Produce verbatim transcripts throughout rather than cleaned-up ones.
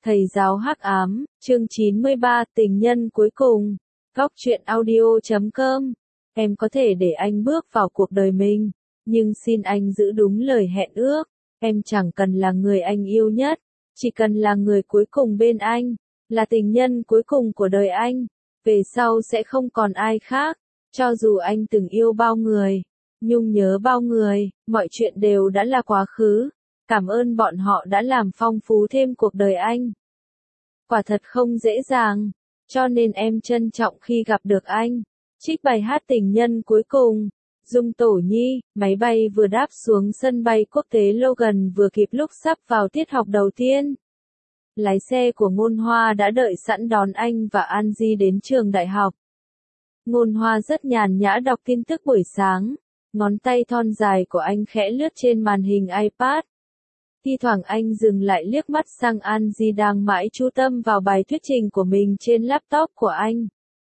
Thầy giáo hắc ám, chương chín mươi ba, tình nhân cuối cùng. Góc truyện audio chấm com. Em có thể để anh bước vào cuộc đời mình, nhưng xin anh giữ đúng lời hẹn ước. Em chẳng cần là người anh yêu nhất, chỉ cần là người cuối cùng bên anh, là tình nhân cuối cùng của đời anh. Về sau sẽ không còn ai khác, cho dù anh từng yêu bao người, nhung nhớ bao người, mọi chuyện đều đã là quá khứ. Cảm ơn bọn họ đã làm phong phú thêm cuộc đời anh. Quả thật không dễ dàng, cho nên em trân trọng khi gặp được anh. Trích bài hát tình nhân cuối cùng. Dung Tổ Nhi, máy bay vừa đáp xuống sân bay quốc tế Logan vừa kịp lúc sắp vào tiết học đầu tiên. Lái xe của Ngôn Hoa đã đợi sẵn đón anh và An Di đến trường đại học. Ngôn Hoa rất nhàn nhã đọc tin tức buổi sáng, ngón tay thon dài của anh khẽ lướt trên màn hình iPad. Thi thoảng anh dừng lại liếc mắt sang An Di đang mãi chú tâm vào bài thuyết trình của mình trên laptop của anh.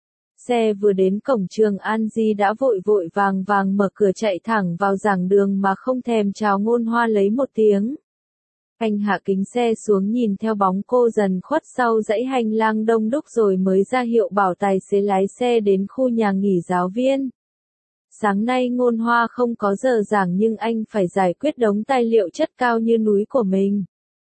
Xe vừa đến cổng trường, An Di đã vội vội vàng vàng mở cửa chạy thẳng vào giảng đường mà không thèm chào Ngôn Hoa lấy một tiếng. Anh hạ kính xe xuống nhìn theo bóng cô dần khuất sau dãy hành lang đông đúc rồi mới ra hiệu bảo tài xế lái xe đến khu nhà nghỉ giáo viên. Sáng nay Ngôn Hoa không có giờ giảng nhưng anh phải giải quyết đống tài liệu chất cao như núi của mình.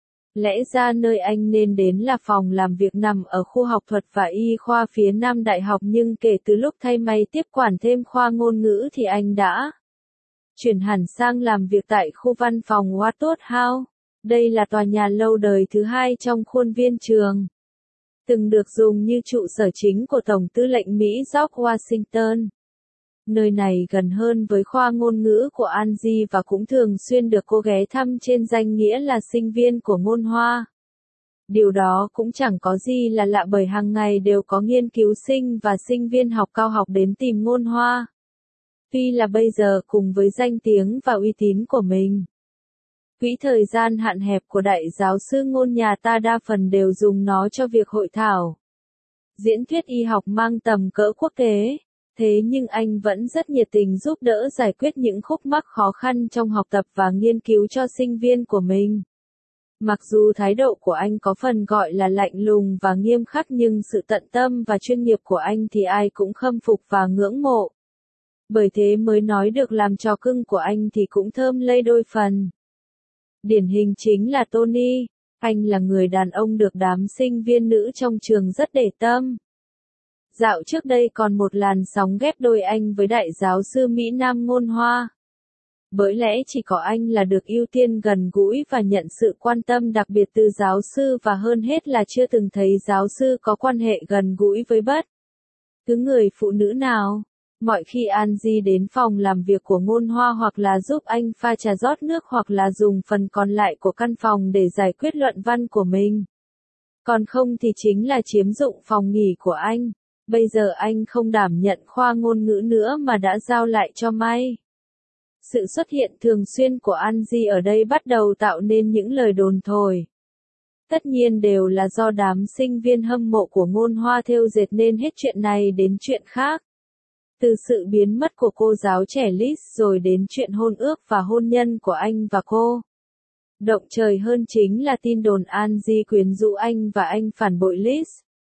Lẽ ra nơi anh nên đến là phòng làm việc nằm ở khu học thuật và y khoa phía Nam Đại học, nhưng kể từ lúc thay may tiếp quản thêm khoa ngôn ngữ thì anh đã chuyển hẳn sang làm việc tại khu văn phòng Watwood House. Đây là tòa nhà lâu đời thứ hai trong khuôn viên trường, từng được dùng như trụ sở chính của Tổng tư lệnh Mỹ George Washington. Nơi này gần hơn với khoa ngôn ngữ của An Di và cũng thường xuyên được cô ghé thăm trên danh nghĩa là sinh viên của Ngôn Hoa. Điều đó cũng chẳng có gì là lạ bởi hàng ngày đều có nghiên cứu sinh và sinh viên học cao học đến tìm Ngôn Hoa. Tuy là bây giờ cùng với danh tiếng và uy tín của mình, quỹ thời gian hạn hẹp của đại giáo sư Ngôn nhà ta đa phần đều dùng nó cho việc hội thảo, diễn thuyết y học mang tầm cỡ quốc tế. Thế nhưng anh vẫn rất nhiệt tình giúp đỡ giải quyết những khúc mắc khó khăn trong học tập và nghiên cứu cho sinh viên của mình. Mặc dù thái độ của anh có phần gọi là lạnh lùng và nghiêm khắc, nhưng sự tận tâm và chuyên nghiệp của anh thì ai cũng khâm phục và ngưỡng mộ. Bởi thế mới nói được làm trò cưng của anh thì cũng thơm lây đôi phần. Điển hình chính là Tony, anh là người đàn ông được đám sinh viên nữ trong trường rất để tâm. Dạo trước đây còn một làn sóng ghép đôi anh với đại giáo sư Mỹ Nam Ngôn Hoa. Bởi lẽ chỉ có anh là được ưu tiên gần gũi và nhận sự quan tâm đặc biệt từ giáo sư, và hơn hết là chưa từng thấy giáo sư có quan hệ gần gũi với bất cứ người phụ nữ nào. Mọi khi An Di đến phòng làm việc của Ngôn Hoa hoặc là giúp anh pha trà rót nước hoặc là dùng phần còn lại của căn phòng để giải quyết luận văn của mình. Còn không thì chính là chiếm dụng phòng nghỉ của anh. Bây giờ anh không đảm nhận khoa ngôn ngữ nữa mà đã giao lại cho May. Sự xuất hiện thường xuyên của An Di ở đây bắt đầu tạo nên những lời đồn thổi. Tất nhiên đều là do đám sinh viên hâm mộ của Ngôn Hoa thêu dệt nên hết chuyện này đến chuyện khác. Từ sự biến mất của cô giáo trẻ Liz rồi đến chuyện hôn ước và hôn nhân của anh và cô. Động trời hơn chính là tin đồn An Di quyến rũ anh và anh phản bội Liz.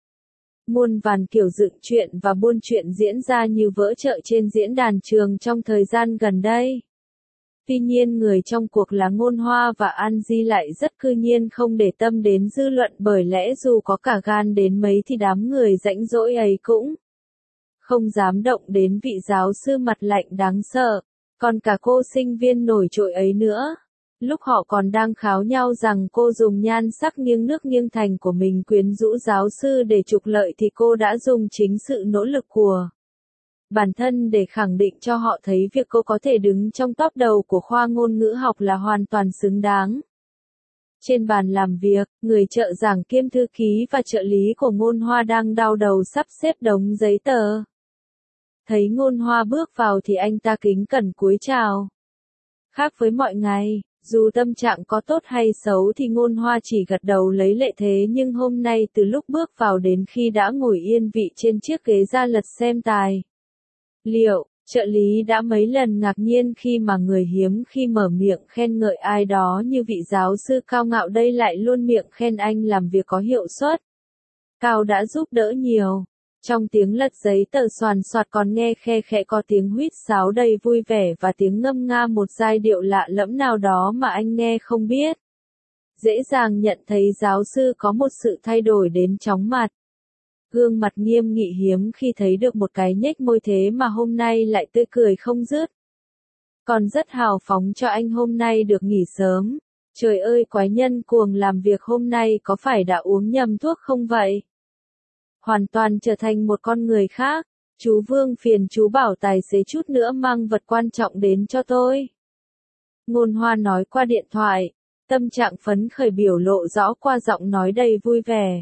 Muôn vàn kiểu dựng chuyện và buôn chuyện diễn ra như vỡ chợ trên diễn đàn trường trong thời gian gần đây. Tuy nhiên người trong cuộc là Ngôn Hoa và An Di lại rất cư nhiên không để tâm đến dư luận, bởi lẽ dù có cả gan đến mấy thì đám người rãnh rỗi ấy cũng không dám động đến vị giáo sư mặt lạnh đáng sợ, còn cả cô sinh viên nổi trội ấy nữa. Lúc họ còn đang kháo nhau rằng cô dùng nhan sắc nghiêng nước nghiêng thành của mình quyến rũ giáo sư để trục lợi thì cô đã dùng chính sự nỗ lực của bản thân để khẳng định cho họ thấy việc cô có thể đứng trong top đầu của khoa ngôn ngữ học là hoàn toàn xứng đáng. Trên bàn làm việc, người trợ giảng kiêm thư ký và trợ lý của Ngôn Hoa đang đau đầu sắp xếp đống giấy tờ. Thấy Ngôn Hoa bước vào thì anh ta kính cẩn cúi chào. Khác với mọi ngày, dù tâm trạng có tốt hay xấu thì Ngôn Hoa chỉ gật đầu lấy lệ, thế nhưng hôm nay từ lúc bước vào đến khi đã ngồi yên vị trên chiếc ghế ra lật xem tài liệu, Trợ lý đã mấy lần ngạc nhiên khi mà người hiếm khi mở miệng khen ngợi ai đó như vị giáo sư cao ngạo đây lại luôn miệng khen anh làm việc có hiệu suất. Cao đã giúp đỡ nhiều. Trong tiếng lật giấy tờ soàn soạt còn nghe khe khẽ có tiếng huýt sáo đầy vui vẻ và tiếng ngâm nga một giai điệu lạ lẫm nào đó mà anh nghe không biết. Dễ dàng nhận thấy giáo sư có một sự thay đổi đến chóng mặt. Gương mặt nghiêm nghị hiếm khi thấy được một cái nhếch môi thế mà hôm nay lại tươi cười không dứt. Còn rất hào phóng cho anh hôm nay được nghỉ sớm. Trời ơi quái nhân cuồng làm việc hôm nay có phải đã uống nhầm thuốc không vậy? Hoàn toàn trở thành một con người khác. Chú Vương phiền chú bảo tài xế chút nữa mang vật quan trọng đến cho tôi. Ngôn Hoa nói qua điện thoại. Tâm trạng phấn khởi biểu lộ rõ qua giọng nói đầy vui vẻ.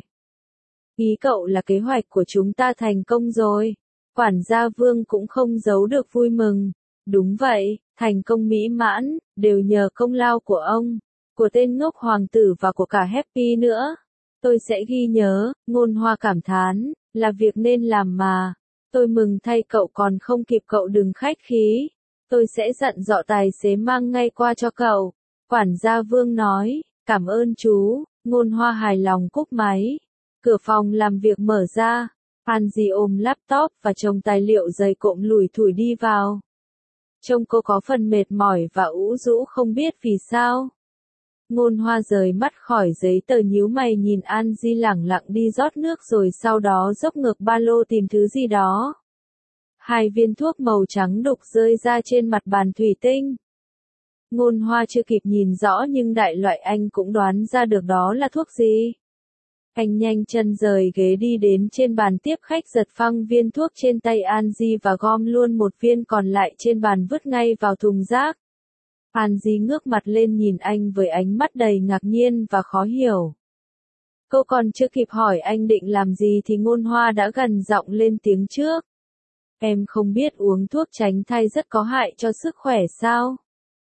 Ý cậu là kế hoạch của chúng ta thành công rồi. Quản gia Vương cũng không giấu được vui mừng. Đúng vậy, thành công mỹ mãn, đều nhờ công lao của ông, của tên ngốc hoàng tử và của cả Happy nữa. Tôi sẽ ghi nhớ, Ngôn Hoa cảm thán, là việc nên làm mà. Tôi mừng thay cậu còn không kịp cậu đừng khách khí. Tôi sẽ dặn dò tài xế mang ngay qua cho cậu. Quản gia Vương nói, cảm ơn chú. Ngôn Hoa hài lòng cúp máy. Cửa phòng làm việc mở ra. Angie ôm laptop và chồng tài liệu dày cộm lủi thủi đi vào. Trông cô có phần mệt mỏi và ủ rũ không biết vì sao. Ngôn Hoa rời mắt khỏi giấy tờ nhíu mày nhìn Angie lẳng lặng đi rót nước rồi sau đó dốc ngược ba lô tìm thứ gì đó. Hai viên thuốc màu trắng đục rơi ra trên mặt bàn thủy tinh. Ngôn Hoa chưa kịp nhìn rõ nhưng đại loại anh cũng đoán ra được đó là thuốc gì. Anh nhanh chân rời ghế đi đến trên bàn tiếp khách giật phăng viên thuốc trên tay Angie và gom luôn một viên còn lại trên bàn vứt ngay vào thùng rác. Angie ngước mặt lên nhìn anh với ánh mắt đầy ngạc nhiên và khó hiểu. Cô còn chưa kịp hỏi anh định làm gì thì Ngôn Hoa đã gần giọng lên tiếng trước. Em không biết uống thuốc tránh thai rất có hại cho sức khỏe sao?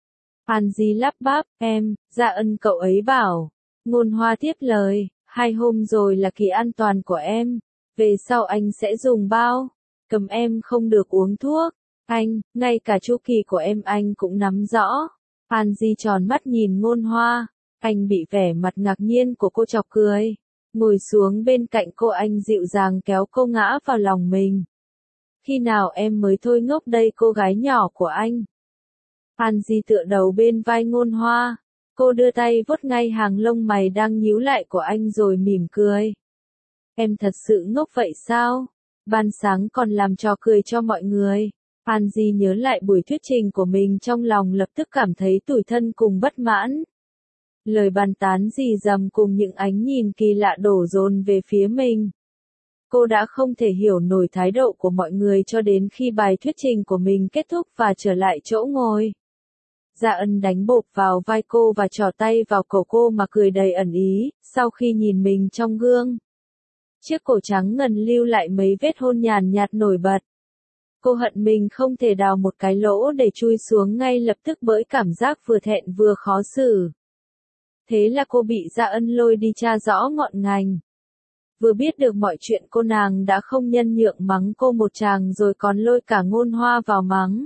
Angie lắp bắp, em, dạ ân cậu ấy bảo. Ngôn Hoa tiếp lời, hai hôm rồi là kỳ an toàn của em. Về sau anh sẽ dùng bao. Cầm em không được uống thuốc. Anh, ngay cả chu kỳ của em anh cũng nắm rõ. Angie tròn mắt nhìn Ngôn Hoa. Anh bị vẻ mặt ngạc nhiên của cô chọc cười. Ngồi xuống bên cạnh cô anh dịu dàng kéo cô ngã vào lòng mình. Khi nào em mới thôi ngốc đây cô gái nhỏ của anh. Angie tựa đầu bên vai Ngôn Hoa. Cô đưa tay vuốt ngay hàng lông mày đang nhíu lại của anh rồi mỉm cười. Em thật sự ngốc vậy sao? Ban sáng còn làm trò cười cho mọi người. Angie nhớ lại buổi thuyết trình của mình trong lòng lập tức cảm thấy tủi thân cùng bất mãn. Lời bàn tán rì rầm cùng những ánh nhìn kỳ lạ đổ dồn về phía mình. Cô đã không thể hiểu nổi thái độ của mọi người cho đến khi bài thuyết trình của mình kết thúc và trở lại chỗ ngồi. Dạ Ân đánh bộp vào vai cô và trỏ tay vào cổ cô mà cười đầy ẩn ý, sau khi nhìn mình trong gương. Chiếc cổ trắng ngần lưu lại mấy vết hôn nhàn nhạt nổi bật. Cô hận mình không thể đào một cái lỗ để chui xuống ngay lập tức bởi cảm giác vừa thẹn vừa khó xử. Thế là cô bị Dạ Ân lôi đi tra rõ ngọn ngành. Vừa biết được mọi chuyện cô nàng đã không nhân nhượng mắng cô một tràng rồi còn lôi cả Ngôn Hoa vào mắng.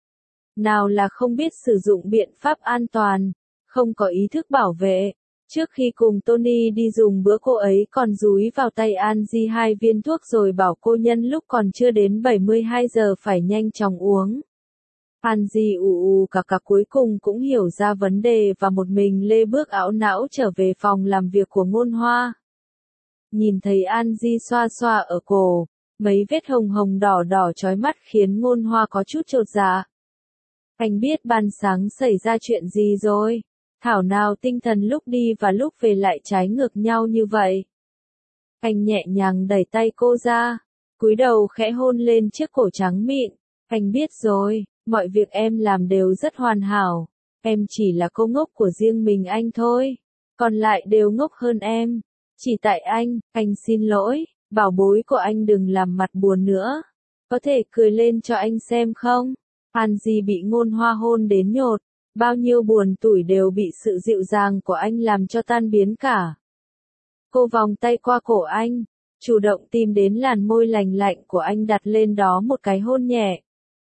Nào là không biết sử dụng biện pháp an toàn, không có ý thức bảo vệ. Trước khi cùng Tony đi dùng bữa cô ấy còn dúi vào tay Angie hai viên thuốc rồi bảo cô nhân lúc còn chưa đến bảy mươi hai giờ phải nhanh chóng uống. Angie ù ù cả cả cuối cùng cũng hiểu ra vấn đề và một mình lê bước ảo não trở về phòng làm việc của Ngôn Hoa. Nhìn thấy Angie xoa xoa ở cổ, mấy vết hồng hồng đỏ đỏ chói mắt khiến Ngôn Hoa có chút chột dạ. Anh biết ban sáng xảy ra chuyện gì rồi? Thảo nào tinh thần lúc đi và lúc về lại trái ngược nhau như vậy. Anh nhẹ nhàng đẩy tay cô ra, cúi đầu khẽ hôn lên chiếc cổ trắng mịn. Anh biết rồi, mọi việc em làm đều rất hoàn hảo. Em chỉ là cô ngốc của riêng mình anh thôi. Còn lại đều ngốc hơn em. Chỉ tại anh, anh xin lỗi, bảo bối của anh đừng làm mặt buồn nữa. Có thể cười lên cho anh xem không? Angie bị Ngôn Hoa hôn đến nhột. Bao nhiêu buồn tủi đều bị sự dịu dàng của anh làm cho tan biến cả. Cô vòng tay qua cổ anh, chủ động tìm đến làn môi lành lạnh của anh đặt lên đó một cái hôn nhẹ.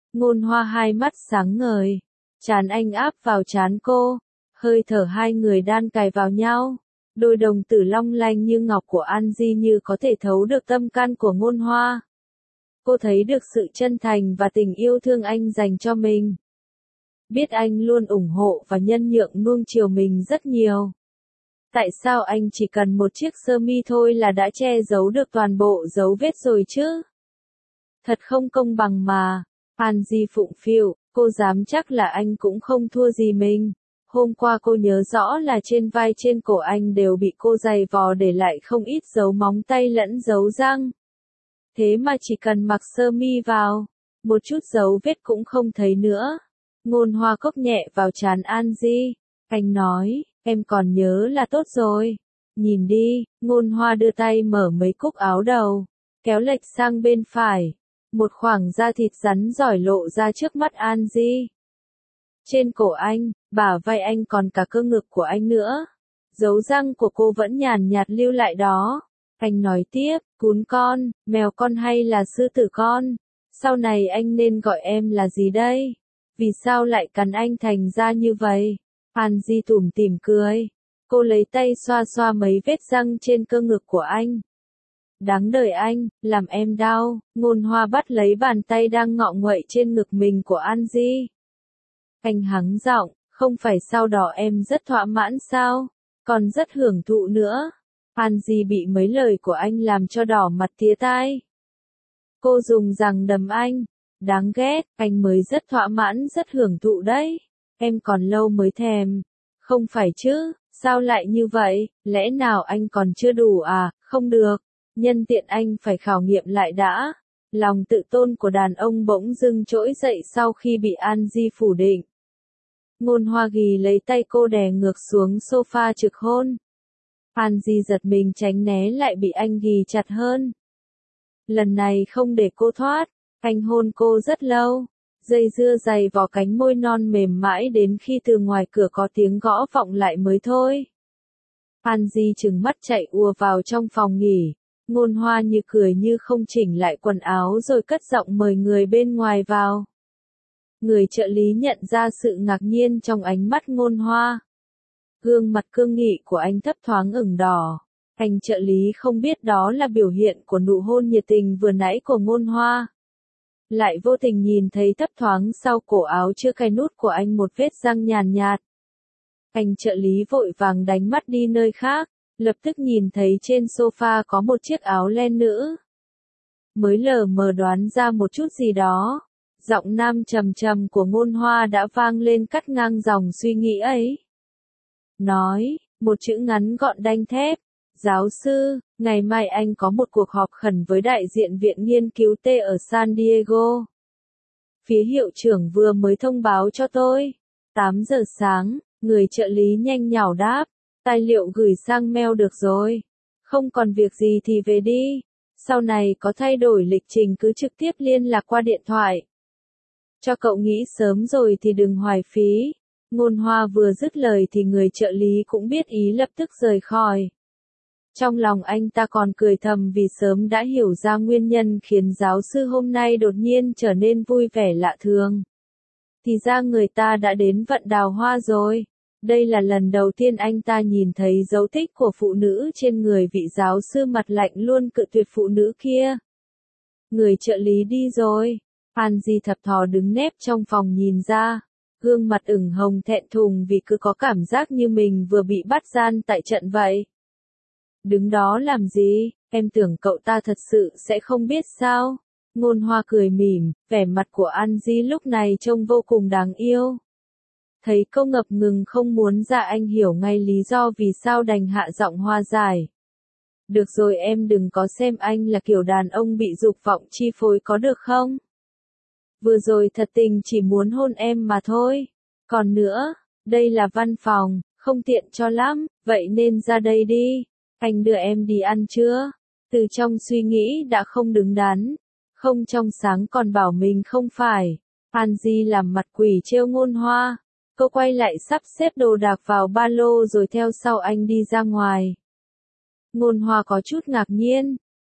Ngôn Hoa hai mắt sáng ngời. Trán anh áp vào trán cô. Hơi thở hai người đan cài vào nhau. Đôi đồng tử long lanh như ngọc của An Di như có thể thấu được tâm can của Ngôn Hoa. Cô thấy được sự chân thành và tình yêu thương anh dành cho mình. Biết anh luôn ủng hộ và nhân nhượng nuông chiều mình rất nhiều. Tại sao anh chỉ cần một chiếc sơ mi thôi là đã che giấu được toàn bộ dấu vết rồi chứ? Thật không công bằng mà. An Di phụng phịu, cô dám chắc là anh cũng không thua gì mình. Hôm qua cô nhớ rõ là trên vai trên cổ anh đều bị cô giày vò để lại không ít dấu móng tay lẫn dấu răng. Thế mà chỉ cần mặc sơ mi vào, một chút dấu vết cũng không thấy nữa. Ngôn Hoa cốc nhẹ vào trán An Di. Anh nói, em còn nhớ là tốt rồi. Nhìn đi, Ngôn Hoa đưa tay mở mấy cúc áo đầu, kéo lệch sang bên phải. Một khoảng da thịt rắn giỏi lộ ra trước mắt An Di. Trên cổ anh, bả vai anh còn cả cơ ngực của anh nữa. Dấu răng của cô vẫn nhàn nhạt lưu lại đó. Anh nói tiếp, cún con, mèo con hay là sư tử con? Sau này anh nên gọi em là gì đây? Vì sao lại cắn anh thành ra như vậy? An Di tủm tỉm cười. Cô lấy tay xoa xoa mấy vết răng trên cơ ngực của anh. Đáng đời anh, làm em đau. Ngôn Hoa bắt lấy bàn tay đang ngọ nguậy trên ngực mình của An Di. Anh hắng giọng, không phải sau đó em rất thỏa mãn sao? Còn rất hưởng thụ nữa. An Di bị mấy lời của anh làm cho đỏ mặt tía tai. Cô dùng răng đấm anh. Đáng ghét, anh mới rất thỏa mãn rất hưởng thụ đấy. Em còn lâu mới thèm. Không phải chứ, sao lại như vậy, lẽ nào anh còn chưa đủ à, không được. Nhân tiện anh phải khảo nghiệm lại đã. Lòng tự tôn của đàn ông bỗng dưng trỗi dậy sau khi bị An Di phủ định. Ngôn Hoa ghì lấy tay cô đè ngược xuống sofa trực hôn. An Di giật mình tránh né lại bị anh ghì chặt hơn. Lần này không để cô thoát, anh hôn cô rất lâu. Dây dưa dày vào cánh môi non mềm mãi đến khi từ ngoài cửa có tiếng gõ vọng lại mới thôi. An Di trừng mắt chạy ùa vào trong phòng nghỉ. Ngôn Hoa như cười như không chỉnh lại quần áo rồi cất giọng mời người bên ngoài vào. Người trợ lý nhận ra sự ngạc nhiên trong ánh mắt Ngôn Hoa. Gương mặt cương nghị của anh thấp thoáng ửng đỏ. Anh trợ lý không biết đó là biểu hiện của nụ hôn nhiệt tình vừa nãy của Ngôn Hoa. Lại vô tình nhìn thấy thấp thoáng sau cổ áo chưa cài nút của anh một vết răng nhàn nhạt. Anh trợ lý vội vàng đánh mắt đi nơi khác, lập tức nhìn thấy trên sofa có một chiếc áo len nữ. Mới lờ mờ đoán ra một chút gì đó. Giọng nam trầm trầm của Ngôn Hoa đã vang lên cắt ngang dòng suy nghĩ ấy. Nói, một chữ ngắn gọn đanh thép. Giáo sư, ngày mai anh có một cuộc họp khẩn với đại diện viện nghiên cứu T ở San Diego. Phía hiệu trưởng vừa mới thông báo cho tôi. tám giờ sáng, người trợ lý nhanh nhảu đáp. Tài liệu gửi sang mail được rồi. Không còn việc gì thì về đi. Sau này có thay đổi lịch trình cứ trực tiếp liên lạc qua điện thoại. Cho cậu nghĩ sớm rồi thì đừng hoài phí. Ngôn Hoa vừa dứt lời thì người trợ lý cũng biết ý lập tức rời khỏi. Trong lòng anh ta còn cười thầm vì sớm đã hiểu ra nguyên nhân khiến giáo sư hôm nay đột nhiên trở nên vui vẻ lạ thường. Thì ra người ta đã đến vận đào hoa rồi. Đây là lần đầu tiên anh ta nhìn thấy dấu tích của phụ nữ trên người vị giáo sư mặt lạnh luôn cự tuyệt phụ nữ kia. Người trợ lý đi rồi. An Di thập thò đứng nép trong phòng nhìn ra. Gương mặt ửng hồng thẹn thùng vì cứ có cảm giác như mình vừa bị bắt gian tại trận vậy. Đứng đó làm gì, em tưởng cậu ta thật sự sẽ không biết sao? Ngôn Hoa cười mỉm, vẻ mặt của An Di lúc này trông vô cùng đáng yêu. Thấy câu ngập ngừng không muốn ra anh hiểu ngay lý do vì sao đành hạ giọng hòa giải. Được rồi em đừng có xem anh là kiểu đàn ông bị dục vọng chi phối có được không? Vừa rồi thật tình chỉ muốn hôn em mà thôi. Còn nữa, đây là văn phòng, không tiện cho lắm, vậy nên ra đây đi. Anh đưa em đi ăn chưa? Từ trong suy nghĩ đã không đứng đắn. Không trong sáng còn bảo mình không phải. An Di làm mặt quỷ trêu Ngôn Hoa. Cô quay lại sắp xếp đồ đạc vào ba lô rồi theo sau anh đi ra ngoài. Ngôn Hoa có chút ngạc nhiên.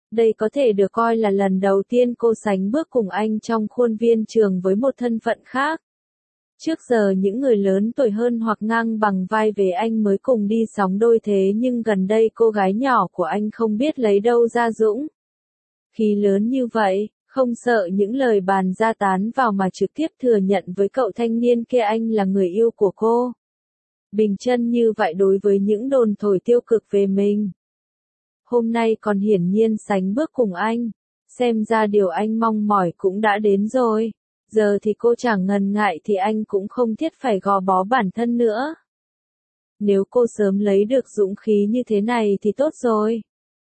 Đây có thể được coi là lần đầu tiên cô sánh bước cùng anh trong khuôn viên trường với một thân phận khác. Trước giờ những người lớn tuổi hơn hoặc ngang bằng vai về anh mới cùng đi sóng đôi thế nhưng gần đây cô gái nhỏ của anh không biết lấy đâu ra dũng khí lớn như vậy, không sợ những lời bàn ra tán vào mà trực tiếp thừa nhận với cậu thanh niên kia anh là người yêu của cô. Bình chân như vậy đối với những đồn thổi tiêu cực về mình. Hôm nay còn hiển nhiên sánh bước cùng anh, xem ra điều anh mong mỏi cũng đã đến rồi. Giờ thì cô chẳng ngần ngại thì anh cũng không thiết phải gò bó bản thân nữa. Nếu cô sớm lấy được dũng khí như thế này thì tốt rồi.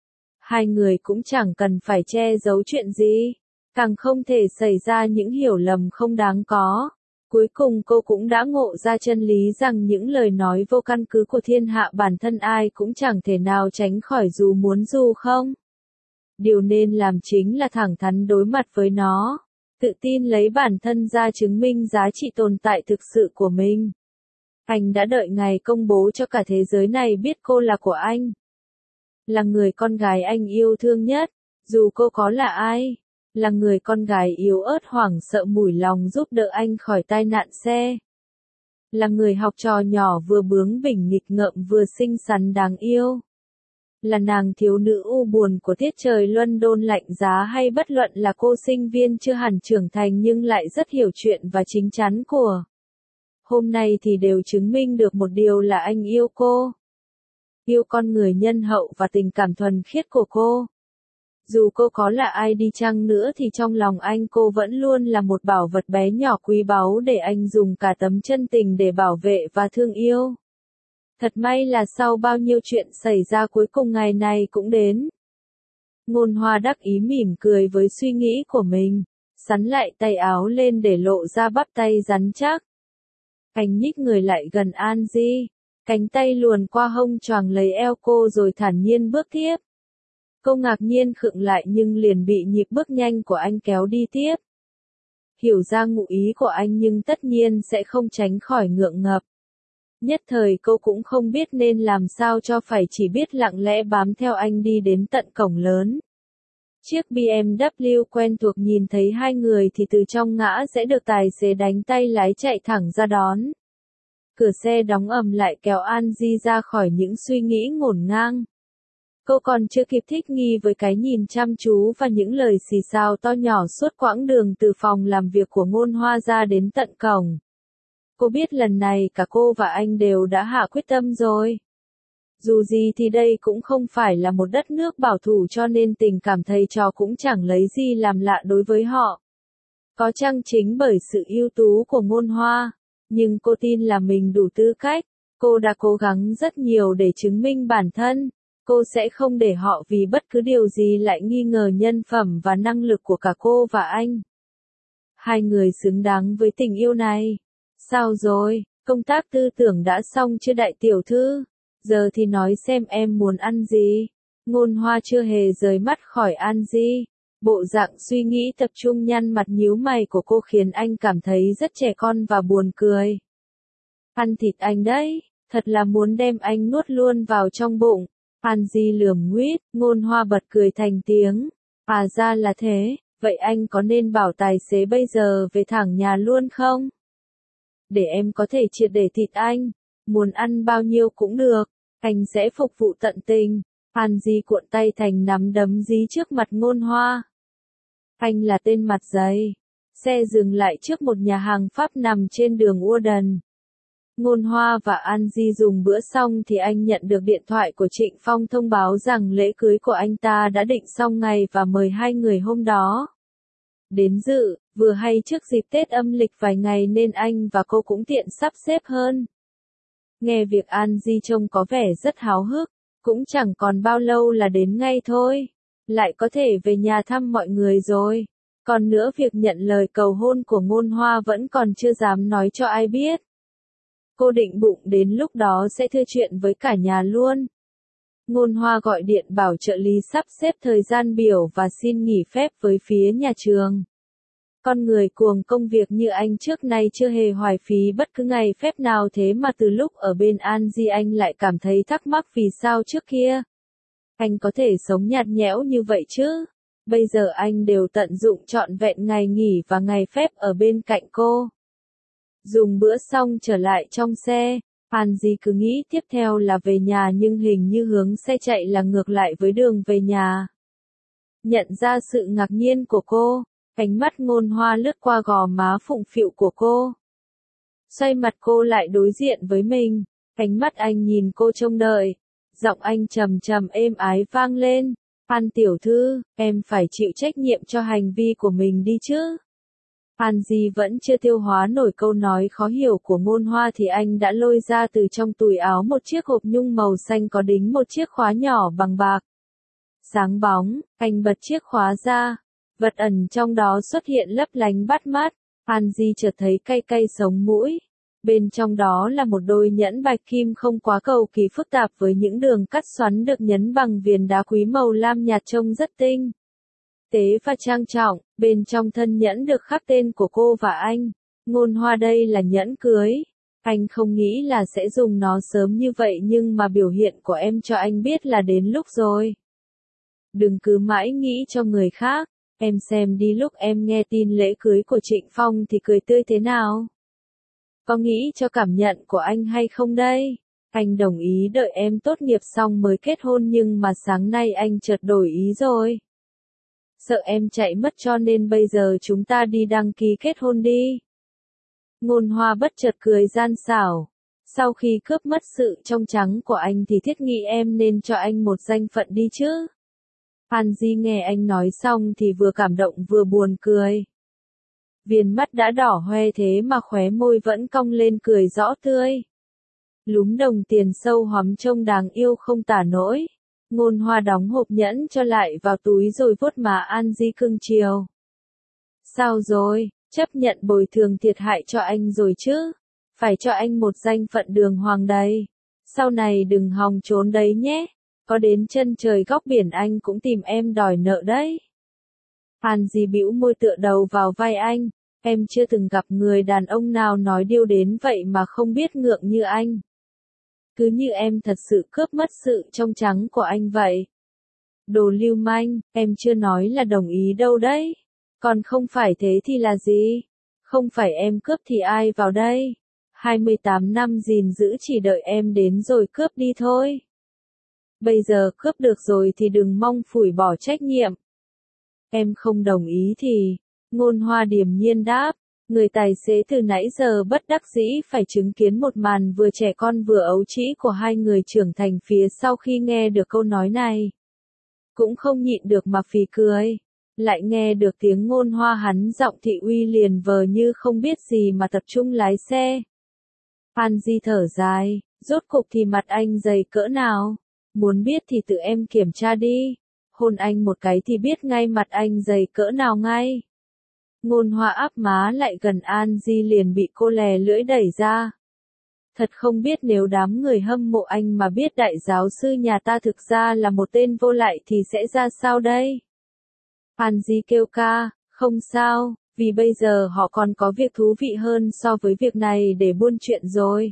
Hai người cũng chẳng cần phải che giấu chuyện gì, càng không thể xảy ra những hiểu lầm không đáng có. Cuối cùng cô cũng đã ngộ ra chân lý rằng những lời nói vô căn cứ của thiên hạ bản thân ai cũng chẳng thể nào tránh khỏi dù muốn dù không. Điều nên làm chính là thẳng thắn đối mặt với nó. Tự tin lấy bản thân ra chứng minh giá trị tồn tại thực sự của mình. Anh đã đợi ngày công bố cho cả thế giới này biết cô là của anh. Là người con gái anh yêu thương nhất, dù cô có là ai. Là người con gái yếu ớt hoảng sợ mủi lòng giúp đỡ anh khỏi tai nạn xe. Là người học trò nhỏ vừa bướng bỉnh nghịch ngợm vừa xinh xắn đáng yêu. Là nàng thiếu nữ u buồn của tiết trời London lạnh giá hay bất luận là cô sinh viên chưa hẳn trưởng thành nhưng lại rất hiểu chuyện và chính chắn của. Hôm nay thì đều chứng minh được một điều là anh yêu cô. Yêu con người nhân hậu và tình cảm thuần khiết của cô. Dù cô có là ai đi chăng nữa thì trong lòng anh cô vẫn luôn là một bảo vật bé nhỏ quý báu để anh dùng cả tấm chân tình để bảo vệ và thương yêu. Thật may là sau bao nhiêu chuyện xảy ra cuối cùng ngày này cũng đến. Ngôn Hoa đắc ý mỉm cười với suy nghĩ của mình, sắn lại tay áo lên để lộ ra bắp tay rắn chắc. Anh nhích người lại gần An Di, cánh tay luồn qua hông choàng lấy eo cô rồi thản nhiên bước tiếp. Cô ngạc nhiên khựng lại nhưng liền bị nhịp bước nhanh của anh kéo đi tiếp. Hiểu ra ngụ ý của anh nhưng tất nhiên sẽ không tránh khỏi ngượng ngập. Nhất thời cô cũng không biết nên làm sao cho phải chỉ biết lặng lẽ bám theo anh đi đến tận cổng lớn. Chiếc bê em vê quen thuộc nhìn thấy hai người thì từ trong ngã sẽ được tài xế đánh tay lái chạy thẳng ra đón. Cửa xe đóng ầm lại kéo An Di ra khỏi những suy nghĩ ngổn ngang. Cô còn chưa kịp thích nghi với cái nhìn chăm chú và những lời xì xào to nhỏ suốt quãng đường từ phòng làm việc của Ngôn Hoa ra đến tận cổng. Cô biết lần này cả cô và anh đều đã hạ quyết tâm rồi. Dù gì thì đây cũng không phải là một đất nước bảo thủ cho nên tình cảm thầy trò cũng chẳng lấy gì làm lạ đối với họ. Có chăng chính bởi sự ưu tú của Ngôn Hoa, nhưng cô tin là mình đủ tư cách, cô đã cố gắng rất nhiều để chứng minh bản thân, cô sẽ không để họ vì bất cứ điều gì lại nghi ngờ nhân phẩm và năng lực của cả cô và anh. Hai người xứng đáng với tình yêu này. Sao rồi, công tác tư tưởng đã xong chưa đại tiểu thư? Giờ thì nói xem em muốn ăn gì? Ngôn Hoa chưa hề rời mắt khỏi An Di. Bộ dạng suy nghĩ tập trung nhăn mặt nhíu mày của cô khiến anh cảm thấy rất trẻ con và buồn cười. Ăn thịt anh đấy, thật là muốn đem anh nuốt luôn vào trong bụng. An Di lườm nguýt, Ngôn Hoa bật cười thành tiếng. À ra là thế, vậy anh có nên bảo tài xế bây giờ về thẳng nhà luôn không? Để em có thể triệt để thịt anh, muốn ăn bao nhiêu cũng được, anh sẽ phục vụ tận tình. An Di cuộn tay thành nắm đấm dí trước mặt Ngôn Hoa. Anh là tên mặt dày. Xe dừng lại trước một nhà hàng Pháp nằm trên đường Warden. Ngôn Hoa và An Di dùng bữa xong thì anh nhận được điện thoại của Trịnh Phong thông báo rằng lễ cưới của anh ta đã định xong ngày và mời hai người hôm đó đến dự, vừa hay trước dịp Tết âm lịch vài ngày nên anh và cô cũng tiện sắp xếp hơn. Nghe việc An Di trông có vẻ rất háo hức, cũng chẳng còn bao lâu là đến ngay thôi, lại có thể về nhà thăm mọi người rồi. Còn nữa việc nhận lời cầu hôn của Ngôn Hoa vẫn còn chưa dám nói cho ai biết. Cô định bụng đến lúc đó sẽ thưa chuyện với cả nhà luôn. Ngôn Hoa gọi điện bảo trợ lý sắp xếp thời gian biểu và xin nghỉ phép với phía nhà trường. Con người cuồng công việc như anh trước nay chưa hề hoài phí bất cứ ngày phép nào thế mà từ lúc ở bên An Di anh lại cảm thấy thắc mắc vì sao trước kia. Anh có thể sống nhạt nhẽo như vậy chứ? Bây giờ anh đều tận dụng trọn vẹn ngày nghỉ và ngày phép ở bên cạnh cô. Dùng bữa xong trở lại trong xe, Angie cứ nghĩ tiếp theo là về nhà nhưng hình như hướng xe chạy là ngược lại với đường về nhà. Nhận ra sự ngạc nhiên của cô, ánh mắt Ngôn Hoa lướt qua gò má phụng phịu của cô. Xoay mặt cô lại đối diện với mình, ánh mắt anh nhìn cô trông đợi. Giọng anh trầm trầm êm ái vang lên, An tiểu thư, em phải chịu trách nhiệm cho hành vi của mình đi chứ. Angie vẫn chưa tiêu hóa nổi câu nói khó hiểu của Ngôn Hoa thì anh đã lôi ra từ trong túi áo một chiếc hộp nhung màu xanh có đính một chiếc khóa nhỏ bằng bạc. Sáng bóng, anh bật chiếc khóa ra, vật ẩn trong đó xuất hiện lấp lánh bắt mắt, Angie chợt thấy cay cay sống mũi. Bên trong đó là một đôi nhẫn bạch kim không quá cầu kỳ phức tạp với những đường cắt xoắn được nhấn bằng viền đá quý màu lam nhạt trông rất tinh tế và trang trọng. Bên trong thân nhẫn được khắc tên của cô và anh. Ngôn Hoa, đây là nhẫn cưới. Anh không nghĩ là sẽ dùng nó sớm như vậy nhưng mà biểu hiện của em cho anh biết là đến lúc rồi. Đừng cứ mãi nghĩ cho người khác. Em xem đi, lúc em nghe tin lễ cưới của Trịnh Phong thì cười tươi thế nào? Có nghĩ cho cảm nhận của anh hay không đây? Anh đồng ý đợi em tốt nghiệp xong mới kết hôn nhưng mà sáng nay anh chợt đổi ý rồi. Sợ em chạy mất cho nên bây giờ chúng ta đi đăng ký kết hôn đi. Ngôn Hoa bất chợt cười gian xảo. Sau khi cướp mất sự trong trắng của anh thì thiết nghĩ em nên cho anh một danh phận đi chứ. Angie nghe anh nói xong thì vừa cảm động vừa buồn cười. Viền mắt đã đỏ hoe thế mà khóe môi vẫn cong lên cười rõ tươi. Lúm đồng tiền sâu hoắm trông đáng yêu không tả nổi. Ngôn Hoa đóng hộp nhẫn cho lại vào túi rồi vuốt má Angie cưng chiều. Sao rồi, chấp nhận bồi thường thiệt hại cho anh rồi chứ? Phải cho anh một danh phận đường hoàng đây. Sau này đừng hòng trốn đấy nhé. Có đến chân trời góc biển anh cũng tìm em đòi nợ đấy. Angie bĩu môi tựa đầu vào vai anh. Em chưa từng gặp người đàn ông nào nói điêu đến vậy mà không biết ngượng như anh. Cứ như em thật sự cướp mất sự trong trắng của anh vậy. Đồ lưu manh, em chưa nói là đồng ý đâu đấy. Còn không phải thế thì là gì? Không phải em cướp thì ai vào đây? hai mươi tám năm gìn giữ chỉ đợi em đến rồi cướp đi thôi. Bây giờ cướp được rồi thì đừng mong phủi bỏ trách nhiệm. Em không đồng ý thì, Ngôn Hoa điềm nhiên đáp. Người tài xế từ nãy giờ bất đắc dĩ phải chứng kiến một màn vừa trẻ con vừa ấu trĩ của hai người trưởng thành phía sau khi nghe được câu nói này. Cũng không nhịn được mà phì cười. Lại nghe được tiếng Ngôn Hoa hắn giọng thị uy liền vờ như không biết gì mà tập trung lái xe. Angie thở dài, rốt cục thì mặt anh dày cỡ nào? Muốn biết thì tự em kiểm tra đi. Hôn anh một cái thì biết ngay mặt anh dày cỡ nào ngay. Ngôn Hoa áp má lại gần Angie liền bị cô lè lưỡi đẩy ra. Thật không biết nếu đám người hâm mộ anh mà biết đại giáo sư nhà ta thực ra là một tên vô lại thì sẽ ra sao đây? Angie kêu ca, không sao, vì bây giờ họ còn có việc thú vị hơn so với việc này để buôn chuyện rồi.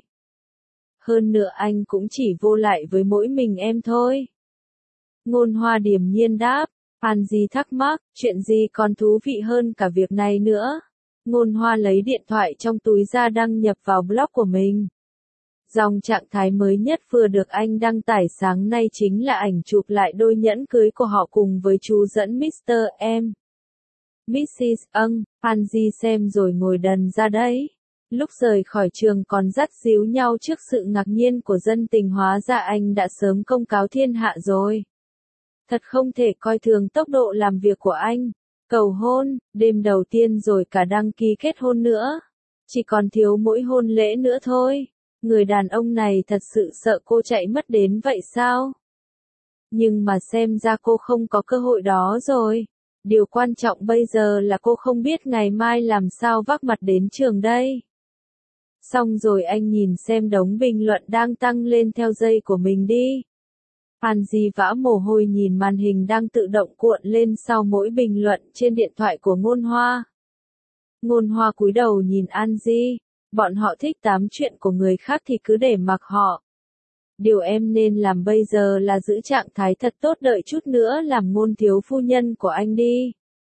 Hơn nữa anh cũng chỉ vô lại với mỗi mình em thôi. Ngôn Hoa điềm nhiên đáp. Angie thắc mắc, chuyện gì còn thú vị hơn cả việc này nữa? Ngôn Hoa lấy điện thoại trong túi ra đăng nhập vào blog của mình. Dòng trạng thái mới nhất vừa được anh đăng tải sáng nay chính là ảnh chụp lại đôi nhẫn cưới của họ cùng với chú dẫn mít tơ M. mít xít âng, Angie xem rồi ngồi đần ra đấy. Lúc rời khỏi trường còn dắt díu nhau trước sự ngạc nhiên của dân tình, hóa ra anh đã sớm công cáo thiên hạ rồi. Thật không thể coi thường tốc độ làm việc của anh. Cầu hôn, đêm đầu tiên rồi cả đăng ký kết hôn nữa. Chỉ còn thiếu mỗi hôn lễ nữa thôi. Người đàn ông này thật sự sợ cô chạy mất đến vậy sao? Nhưng mà xem ra cô không có cơ hội đó rồi. Điều quan trọng bây giờ là cô không biết ngày mai làm sao vác mặt đến trường đây. Xong rồi anh nhìn xem đống bình luận đang tăng lên theo giây của mình đi. Angie vã mồ hôi nhìn màn hình đang tự động cuộn lên sau mỗi bình luận trên điện thoại của Ngôn Hoa. Ngôn Hoa cúi đầu nhìn Angie, bọn họ thích tám chuyện của người khác thì cứ để mặc họ. Điều em nên làm bây giờ là giữ trạng thái thật tốt, đợi chút nữa làm ngôn thiếu phu nhân của anh đi.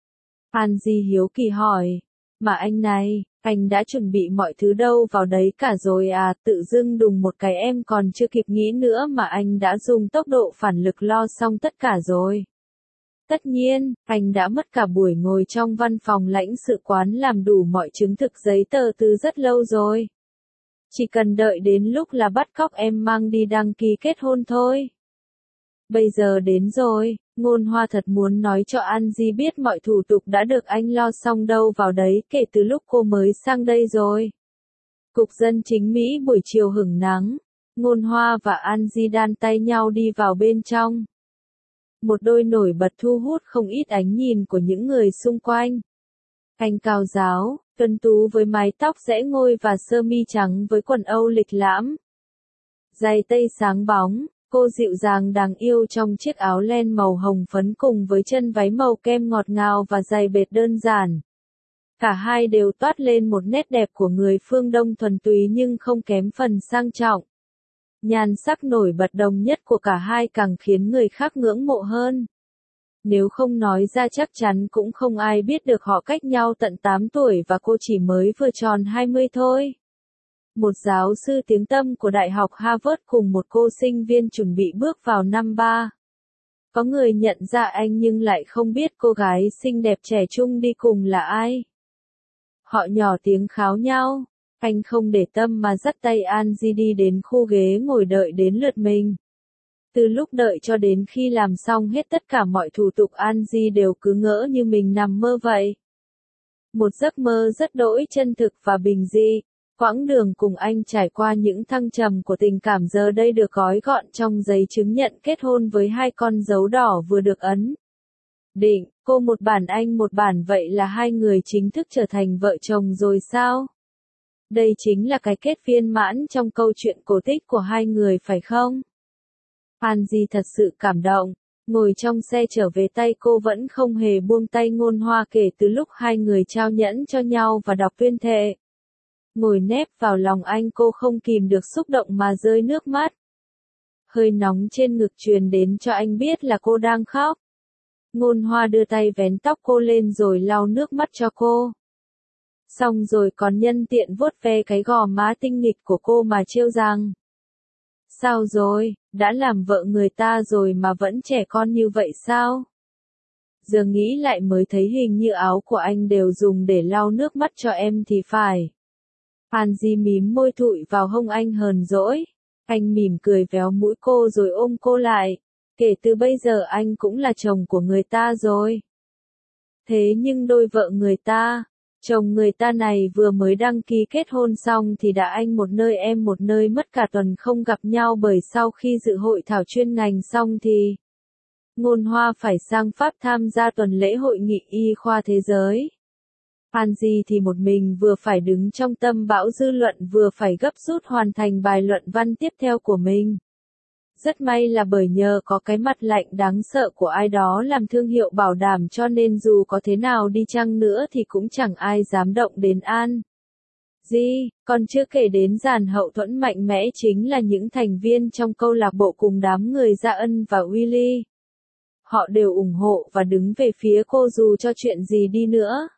Angie hiếu kỳ hỏi. Mà anh này, anh đã chuẩn bị mọi thứ đâu vào đấy cả rồi à? Tự dưng đùng một cái em còn chưa kịp nghĩ nữa mà anh đã dùng tốc độ phản lực lo xong tất cả rồi. Tất nhiên, anh đã mất cả buổi ngồi trong văn phòng lãnh sự quán làm đủ mọi chứng thực giấy tờ từ rất lâu rồi. Chỉ cần đợi đến lúc là bắt cóc em mang đi đăng ký kết hôn thôi. Bây giờ đến rồi, Ngôn Hoa thật muốn nói cho Angie biết mọi thủ tục đã được anh lo xong đâu vào đấy kể từ lúc cô mới sang đây rồi. Cục dân chính Mỹ buổi chiều hửng nắng, Ngôn Hoa và Angie đan tay nhau đi vào bên trong. Một đôi nổi bật thu hút không ít ánh nhìn của những người xung quanh. Anh cao ráo, tuấn tú với mái tóc rẽ ngôi và sơ mi trắng với quần âu lịch lãm. Giày tây sáng bóng, cô dịu dàng đáng yêu trong chiếc áo len màu hồng phấn cùng với chân váy màu kem ngọt ngào và giày bệt đơn giản. Cả hai đều toát lên một nét đẹp của người phương Đông thuần túy nhưng không kém phần sang trọng. Nhan sắc nổi bật đồng nhất của cả hai càng khiến người khác ngưỡng mộ hơn. Nếu không nói ra chắc chắn cũng không ai biết được họ cách nhau tận tám tuổi và cô chỉ mới vừa tròn hai mươi thôi. Một giáo sư tiếng tăm của Đại học Harvard cùng một cô sinh viên chuẩn bị bước vào năm ba. Có người nhận ra anh nhưng lại không biết cô gái xinh đẹp trẻ trung đi cùng là ai. Họ nhỏ tiếng kháo nhau. Anh không để tâm mà dắt tay Angie đi đến khu ghế ngồi đợi đến lượt mình. Từ lúc đợi cho đến khi làm xong hết tất cả mọi thủ tục, Angie đều cứ ngỡ như mình nằm mơ vậy. Một giấc mơ rất đỗi chân thực và bình dị. Quãng đường cùng anh trải qua những thăng trầm của tình cảm giờ đây được gói gọn trong giấy chứng nhận kết hôn với hai con dấu đỏ vừa được ấn định. Cô một bản anh một bản, vậy là hai người chính thức trở thành vợ chồng rồi sao? Đây chính là cái kết viên mãn trong câu chuyện cổ tích của hai người phải không? Angie thật sự cảm động. Ngồi trong xe trở về tay cô vẫn không hề buông tay Ngôn Hoa kể từ lúc hai người trao nhẫn cho nhau và đọc tuyên thệ. Ngồi nép vào lòng anh, cô không kìm được xúc động mà rơi nước mắt. Hơi nóng trên ngực truyền đến cho anh biết là cô đang khóc. Ngôn Hoa đưa tay vén tóc cô lên rồi lau nước mắt cho cô. Xong rồi còn nhân tiện vuốt ve cái gò má tinh nghịch của cô mà trêu rằng. Sao rồi, đã làm vợ người ta rồi mà vẫn trẻ con như vậy sao? Giờ nghĩ lại mới thấy hình như áo của anh đều dùng để lau nước mắt cho em thì phải. Angie mím môi thụi vào hông anh hờn dỗi. Anh mỉm cười véo mũi cô rồi ôm cô lại. Kể từ bây giờ anh cũng là chồng của người ta rồi. Thế nhưng đôi vợ người ta, chồng người ta này vừa mới đăng ký kết hôn xong thì đã anh một nơi em một nơi, mất cả tuần không gặp nhau bởi sau khi dự hội thảo chuyên ngành xong thì Ngôn Hoa phải sang Pháp tham gia tuần lễ hội nghị y khoa thế giới. Angie thì một mình vừa phải đứng trong tâm bão dư luận vừa phải gấp rút hoàn thành bài luận văn tiếp theo của mình. Rất may là bởi nhờ có cái mặt lạnh đáng sợ của ai đó làm thương hiệu bảo đảm cho nên dù có thế nào đi chăng nữa thì cũng chẳng ai dám động đến An. Gì, còn chưa kể đến dàn hậu thuẫn mạnh mẽ chính là những thành viên trong câu lạc bộ cùng đám người Gia Ân và Willy. Họ đều ủng hộ và đứng về phía cô dù cho chuyện gì đi nữa.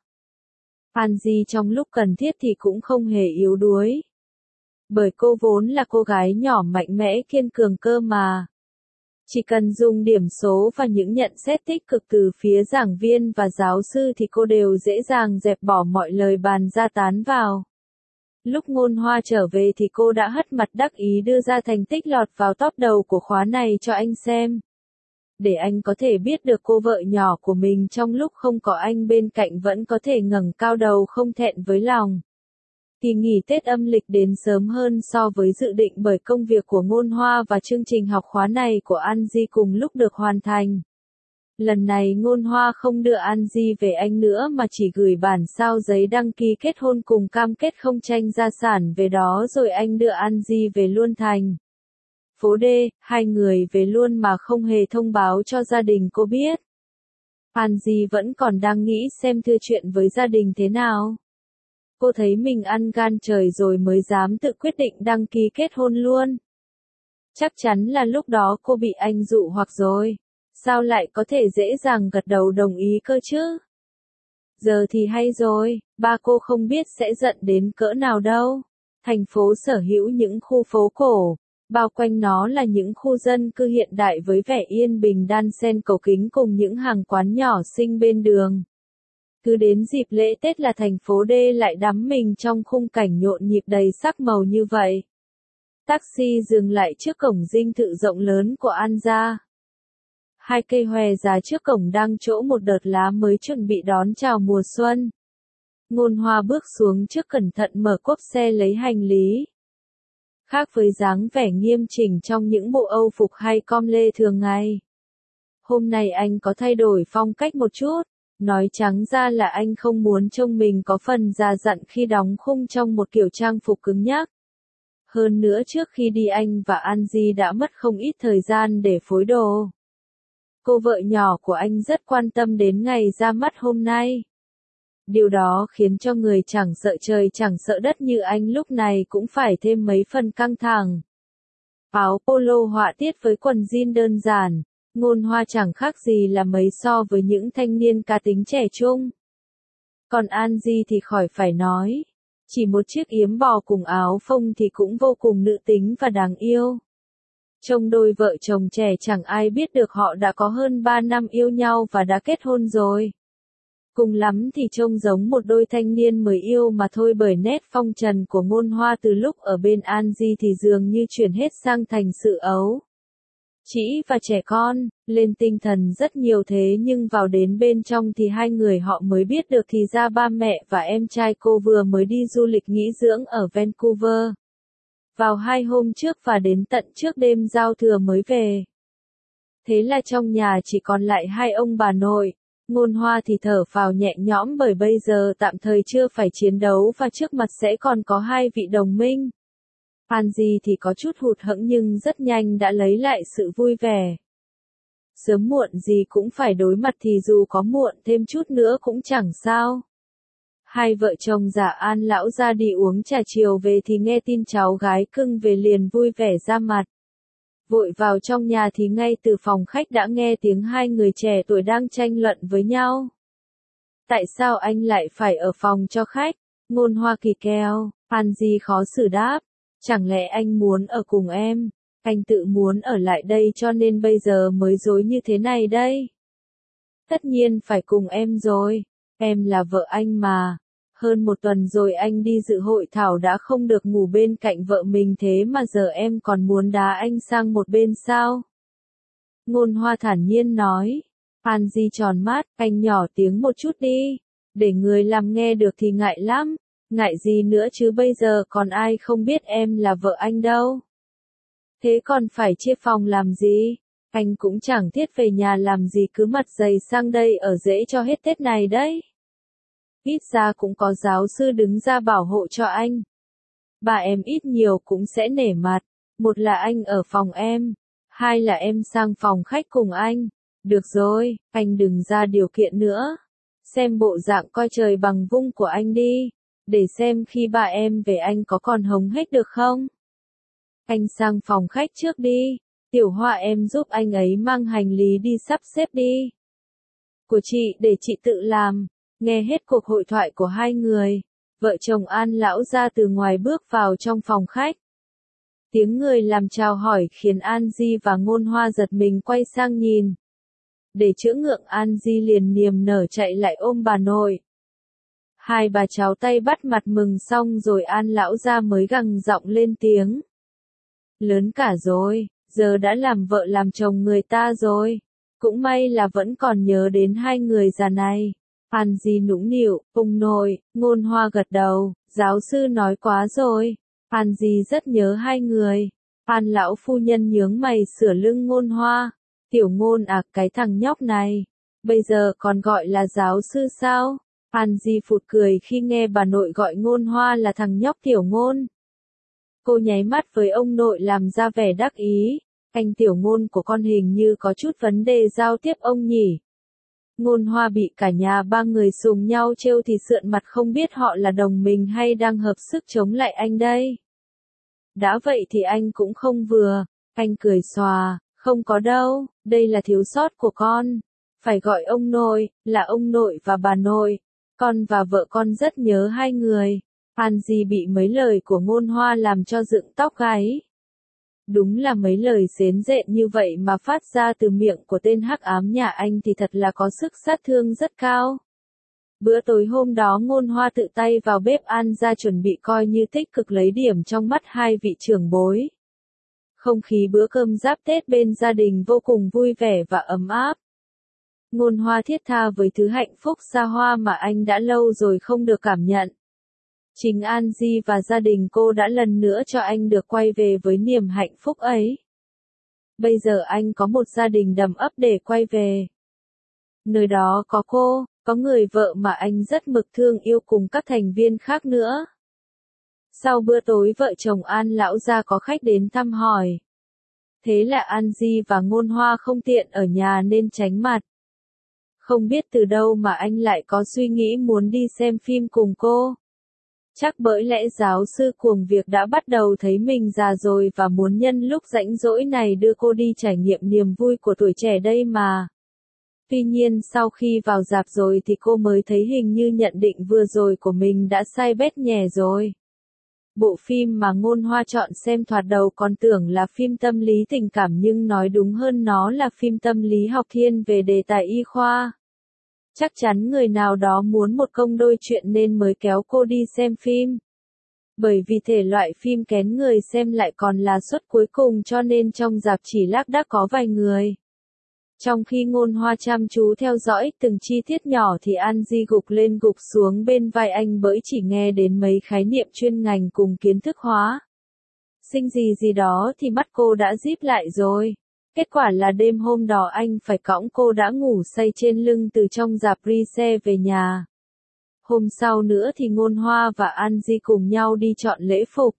Angie trong lúc cần thiết thì cũng không hề yếu đuối. Bởi cô vốn là cô gái nhỏ mạnh mẽ kiên cường cơ mà. Chỉ cần dùng điểm số và những nhận xét tích cực từ phía giảng viên và giáo sư thì cô đều dễ dàng dẹp bỏ mọi lời bàn ra tán vào. Lúc Ngôn Hoa trở về thì cô đã hất mặt đắc ý đưa ra thành tích lọt vào top đầu của khóa này cho anh xem. Để anh có thể biết được cô vợ nhỏ của mình trong lúc không có anh bên cạnh vẫn có thể ngẩng cao đầu không thẹn với lòng. Kỳ nghỉ Tết âm lịch đến sớm hơn so với dự định bởi công việc của Ngôn Hoa và chương trình học khóa này của Angie cùng lúc được hoàn thành. Lần này Ngôn Hoa không đưa Angie về Anh nữa mà chỉ gửi bản sao giấy đăng ký kết hôn cùng cam kết không tranh gia sản về đó rồi anh đưa Angie về luôn thành phố D, hai người về luôn mà không hề thông báo cho gia đình cô biết. Angie vẫn còn đang nghĩ xem thưa chuyện với gia đình thế nào. Cô thấy mình ăn gan trời rồi mới dám tự quyết định đăng ký kết hôn luôn. Chắc chắn là lúc đó cô bị anh dụ hoặc rồi. Sao lại có thể dễ dàng gật đầu đồng ý cơ chứ? Giờ thì hay rồi, ba cô không biết sẽ giận đến cỡ nào đâu. Thành phố sở hữu những khu phố cổ, bao quanh nó là những khu dân cư hiện đại với vẻ yên bình đan xen cầu kính cùng những hàng quán nhỏ xinh bên đường. Cứ đến dịp lễ Tết là thành phố D lại đắm mình trong khung cảnh nhộn nhịp đầy sắc màu như vậy. Taxi dừng lại trước cổng dinh thự rộng lớn của An gia. Hai cây hòe già trước cổng đang trổ một đợt lá mới chuẩn bị đón chào mùa xuân. Ngôn Hoa bước xuống trước cẩn thận mở cốp xe lấy hành lý. Khác với dáng vẻ nghiêm chỉnh trong những bộ Âu phục hay com lê thường ngày. Hôm nay anh có thay đổi phong cách một chút, nói trắng ra là anh không muốn trông mình có phần già dặn khi đóng khung trong một kiểu trang phục cứng nhắc. Hơn nữa trước khi đi anh và Angie đã mất không ít thời gian để phối đồ. Cô vợ nhỏ của anh rất quan tâm đến ngày ra mắt hôm nay. Điều đó khiến cho người chẳng sợ trời chẳng sợ đất như anh lúc này cũng phải thêm mấy phần căng thẳng. Áo polo họa tiết với quần jean đơn giản, Ngôn Hoa chẳng khác gì là mấy so với những thanh niên cá tính trẻ trung. Còn Angie thì khỏi phải nói. Chỉ một chiếc yếm bò cùng áo phông thì cũng vô cùng nữ tính và đáng yêu. Trông đôi vợ chồng trẻ chẳng ai biết được họ đã có hơn ba năm yêu nhau và đã kết hôn rồi. Cùng lắm thì trông giống một đôi thanh niên mới yêu mà thôi, bởi nét phong trần của Ngôn Hoa từ lúc ở bên Angie thì dường như chuyển hết sang thành sự ấu trĩ và trẻ con, lên tinh thần rất nhiều, thế nhưng vào đến bên trong thì hai người họ mới biết được thì ra ba mẹ và em trai cô vừa mới đi du lịch nghỉ dưỡng ở Vancouver. Vào hai hôm trước và đến tận trước đêm giao thừa mới về. Thế là trong nhà chỉ còn lại hai ông bà nội. Ngôn Hoa thì thở phào nhẹ nhõm bởi bây giờ tạm thời chưa phải chiến đấu và trước mặt sẽ còn có hai vị đồng minh. Angie thì có chút hụt hẫng nhưng rất nhanh đã lấy lại sự vui vẻ. Sớm muộn gì cũng phải đối mặt thì dù có muộn thêm chút nữa cũng chẳng sao. Hai vợ chồng già An lão ra đi uống trà chiều về thì nghe tin cháu gái cưng về liền vui vẻ ra mặt. Vội vào trong nhà thì ngay từ phòng khách đã nghe tiếng hai người trẻ tuổi đang tranh luận với nhau. Tại sao anh lại phải ở phòng cho khách? Ngôn Hoa kỳ kèo, Angie khó xử đáp. Chẳng lẽ anh muốn ở cùng em? Anh tự muốn ở lại đây cho nên bây giờ mới dối như thế này đây. Tất nhiên phải cùng em rồi. Em là vợ anh mà. Hơn một tuần rồi anh đi dự hội thảo đã không được ngủ bên cạnh vợ mình, thế mà giờ em còn muốn đá anh sang một bên sao? Ngôn Hoa thản nhiên nói. Angie tròn mắt, anh nhỏ tiếng một chút đi. Để người làm nghe được thì ngại lắm. Ngại gì nữa chứ, bây giờ còn ai không biết em là vợ anh đâu. Thế còn phải chia phòng làm gì? Anh cũng chẳng thiết về nhà làm gì, cứ mặt dày sang đây ở dễ cho hết Tết này đấy. Ít ra cũng có giáo sư đứng ra bảo hộ cho anh. Bà em ít nhiều cũng sẽ nể mặt. Một là anh ở phòng em. Hai là em sang phòng khách cùng anh. Được rồi, anh đừng ra điều kiện nữa. Xem bộ dạng coi trời bằng vung của anh đi. Để xem khi bà em về anh có còn hống hếch được không? Anh sang phòng khách trước đi. Tiểu Hoa em giúp anh ấy mang hành lý đi sắp xếp đi. Của chị để chị tự làm. Nghe hết cuộc hội thoại của hai người, vợ chồng An lão ra từ ngoài bước vào trong phòng khách. Tiếng người làm chào hỏi khiến Angie và Ngôn Hoa giật mình quay sang nhìn. Để chữa ngượng, Angie liền niềm nở chạy lại ôm bà nội. Hai bà cháu tay bắt mặt mừng xong rồi An lão ra mới gằn giọng lên tiếng. Lớn cả rồi, giờ đã làm vợ làm chồng người ta rồi. Cũng may là vẫn còn nhớ đến hai người già này. Angie nũng nịu, ông nội. Ngôn Hoa gật đầu, giáo sư nói quá rồi. Angie rất nhớ hai người. An lão phu nhân nhướng mày sửa lưng Ngôn Hoa. Tiểu Ngôn à, cái thằng nhóc này. Bây giờ còn gọi là giáo sư sao? Angie phụt cười khi nghe bà nội gọi Ngôn Hoa là thằng nhóc Tiểu Ngôn. Cô nháy mắt với ông nội làm ra vẻ đắc ý. Anh Tiểu Ngôn của con hình như có chút vấn đề giao tiếp ông nhỉ. Ngôn Hoa bị cả nhà ba người sùng nhau trêu thì sượn mặt không biết họ là đồng minh hay đang hợp sức chống lại anh đây. Đã vậy thì anh cũng không vừa. Anh cười xòa, không có đâu, đây là thiếu sót của con. Phải gọi ông nội, là ông nội và bà nội. Con và vợ con rất nhớ hai người. Angie bị mấy lời của Ngôn Hoa làm cho dựng tóc gáy. Đúng là mấy lời xến rện như vậy mà phát ra từ miệng của tên hắc ám nhà anh thì thật là có sức sát thương rất cao. Bữa tối hôm đó Ngôn Hoa tự tay vào bếp ăn ra chuẩn bị coi như tích cực lấy điểm trong mắt hai vị trưởng bối. Không khí bữa cơm giáp Tết bên gia đình vô cùng vui vẻ và ấm áp. Ngôn Hoa thiết tha với thứ hạnh phúc xa hoa mà anh đã lâu rồi không được cảm nhận. Chính Angie và gia đình cô đã lần nữa cho anh được quay về với niềm hạnh phúc ấy. Bây giờ anh có một gia đình đầm ấm để quay về. Nơi đó có cô, có người vợ mà anh rất mực thương yêu cùng các thành viên khác nữa. Sau bữa tối vợ chồng An lão gia có khách đến thăm hỏi. Thế là Angie và Ngôn Hoa không tiện ở nhà nên tránh mặt. Không biết từ đâu mà anh lại có suy nghĩ muốn đi xem phim cùng cô. Chắc bởi lẽ giáo sư cuồng việc đã bắt đầu thấy mình già rồi và muốn nhân lúc rảnh rỗi này đưa cô đi trải nghiệm niềm vui của tuổi trẻ đây mà. Tuy nhiên sau khi vào rạp rồi thì cô mới thấy hình như nhận định vừa rồi của mình đã sai bét nhè rồi. Bộ phim mà Ngôn Hoa chọn xem thoạt đầu còn tưởng là phim tâm lý tình cảm nhưng nói đúng hơn nó là phim tâm lý học thiên về đề tài y khoa. Chắc chắn người nào đó muốn một công đôi chuyện nên mới kéo cô đi xem phim. Bởi vì thể loại phim kén người xem lại còn là suất cuối cùng cho nên trong rạp chỉ lác đác có vài người. Trong khi Ngôn Hoa chăm chú theo dõi từng chi tiết nhỏ thì Angie gục lên gục xuống bên vai anh bởi chỉ nghe đến mấy khái niệm chuyên ngành cùng kiến thức hóa. Sinh gì gì đó thì mắt cô đã díp lại rồi. Kết quả là đêm hôm đó anh phải cõng cô đã ngủ say trên lưng từ trong rạp re-xe về nhà. Hôm sau nữa thì Ngôn Hoa và Angie cùng nhau đi chọn lễ phục.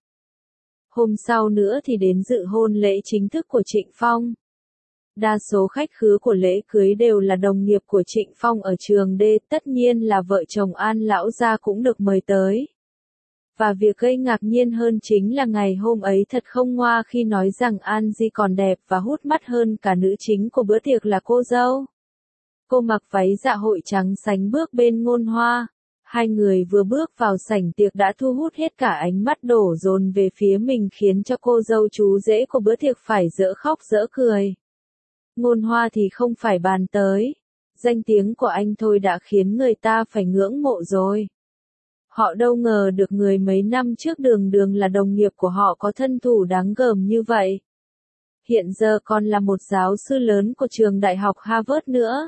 Hôm sau nữa thì đến dự hôn lễ chính thức của Trịnh Phong. Đa số khách khứa của lễ cưới đều là đồng nghiệp của Trịnh Phong ở trường D, tất nhiên là vợ chồng An lão gia cũng được mời tới. Và việc gây ngạc nhiên hơn chính là ngày hôm ấy thật không ngoa khi nói rằng Angie còn đẹp và hút mắt hơn cả nữ chính của bữa tiệc là cô dâu. Cô mặc váy dạ hội trắng sánh bước bên Ngôn Hoa. Hai người vừa bước vào sảnh tiệc đã thu hút hết cả ánh mắt đổ dồn về phía mình khiến cho cô dâu chú rể của bữa tiệc phải dở khóc dở cười. Ngôn Hoa thì không phải bàn tới. Danh tiếng của anh thôi đã khiến người ta phải ngưỡng mộ rồi. Họ đâu ngờ được người mấy năm trước đường đường là đồng nghiệp của họ có thân thủ đáng gờm như vậy. Hiện giờ còn là một giáo sư lớn của trường đại học Harvard nữa.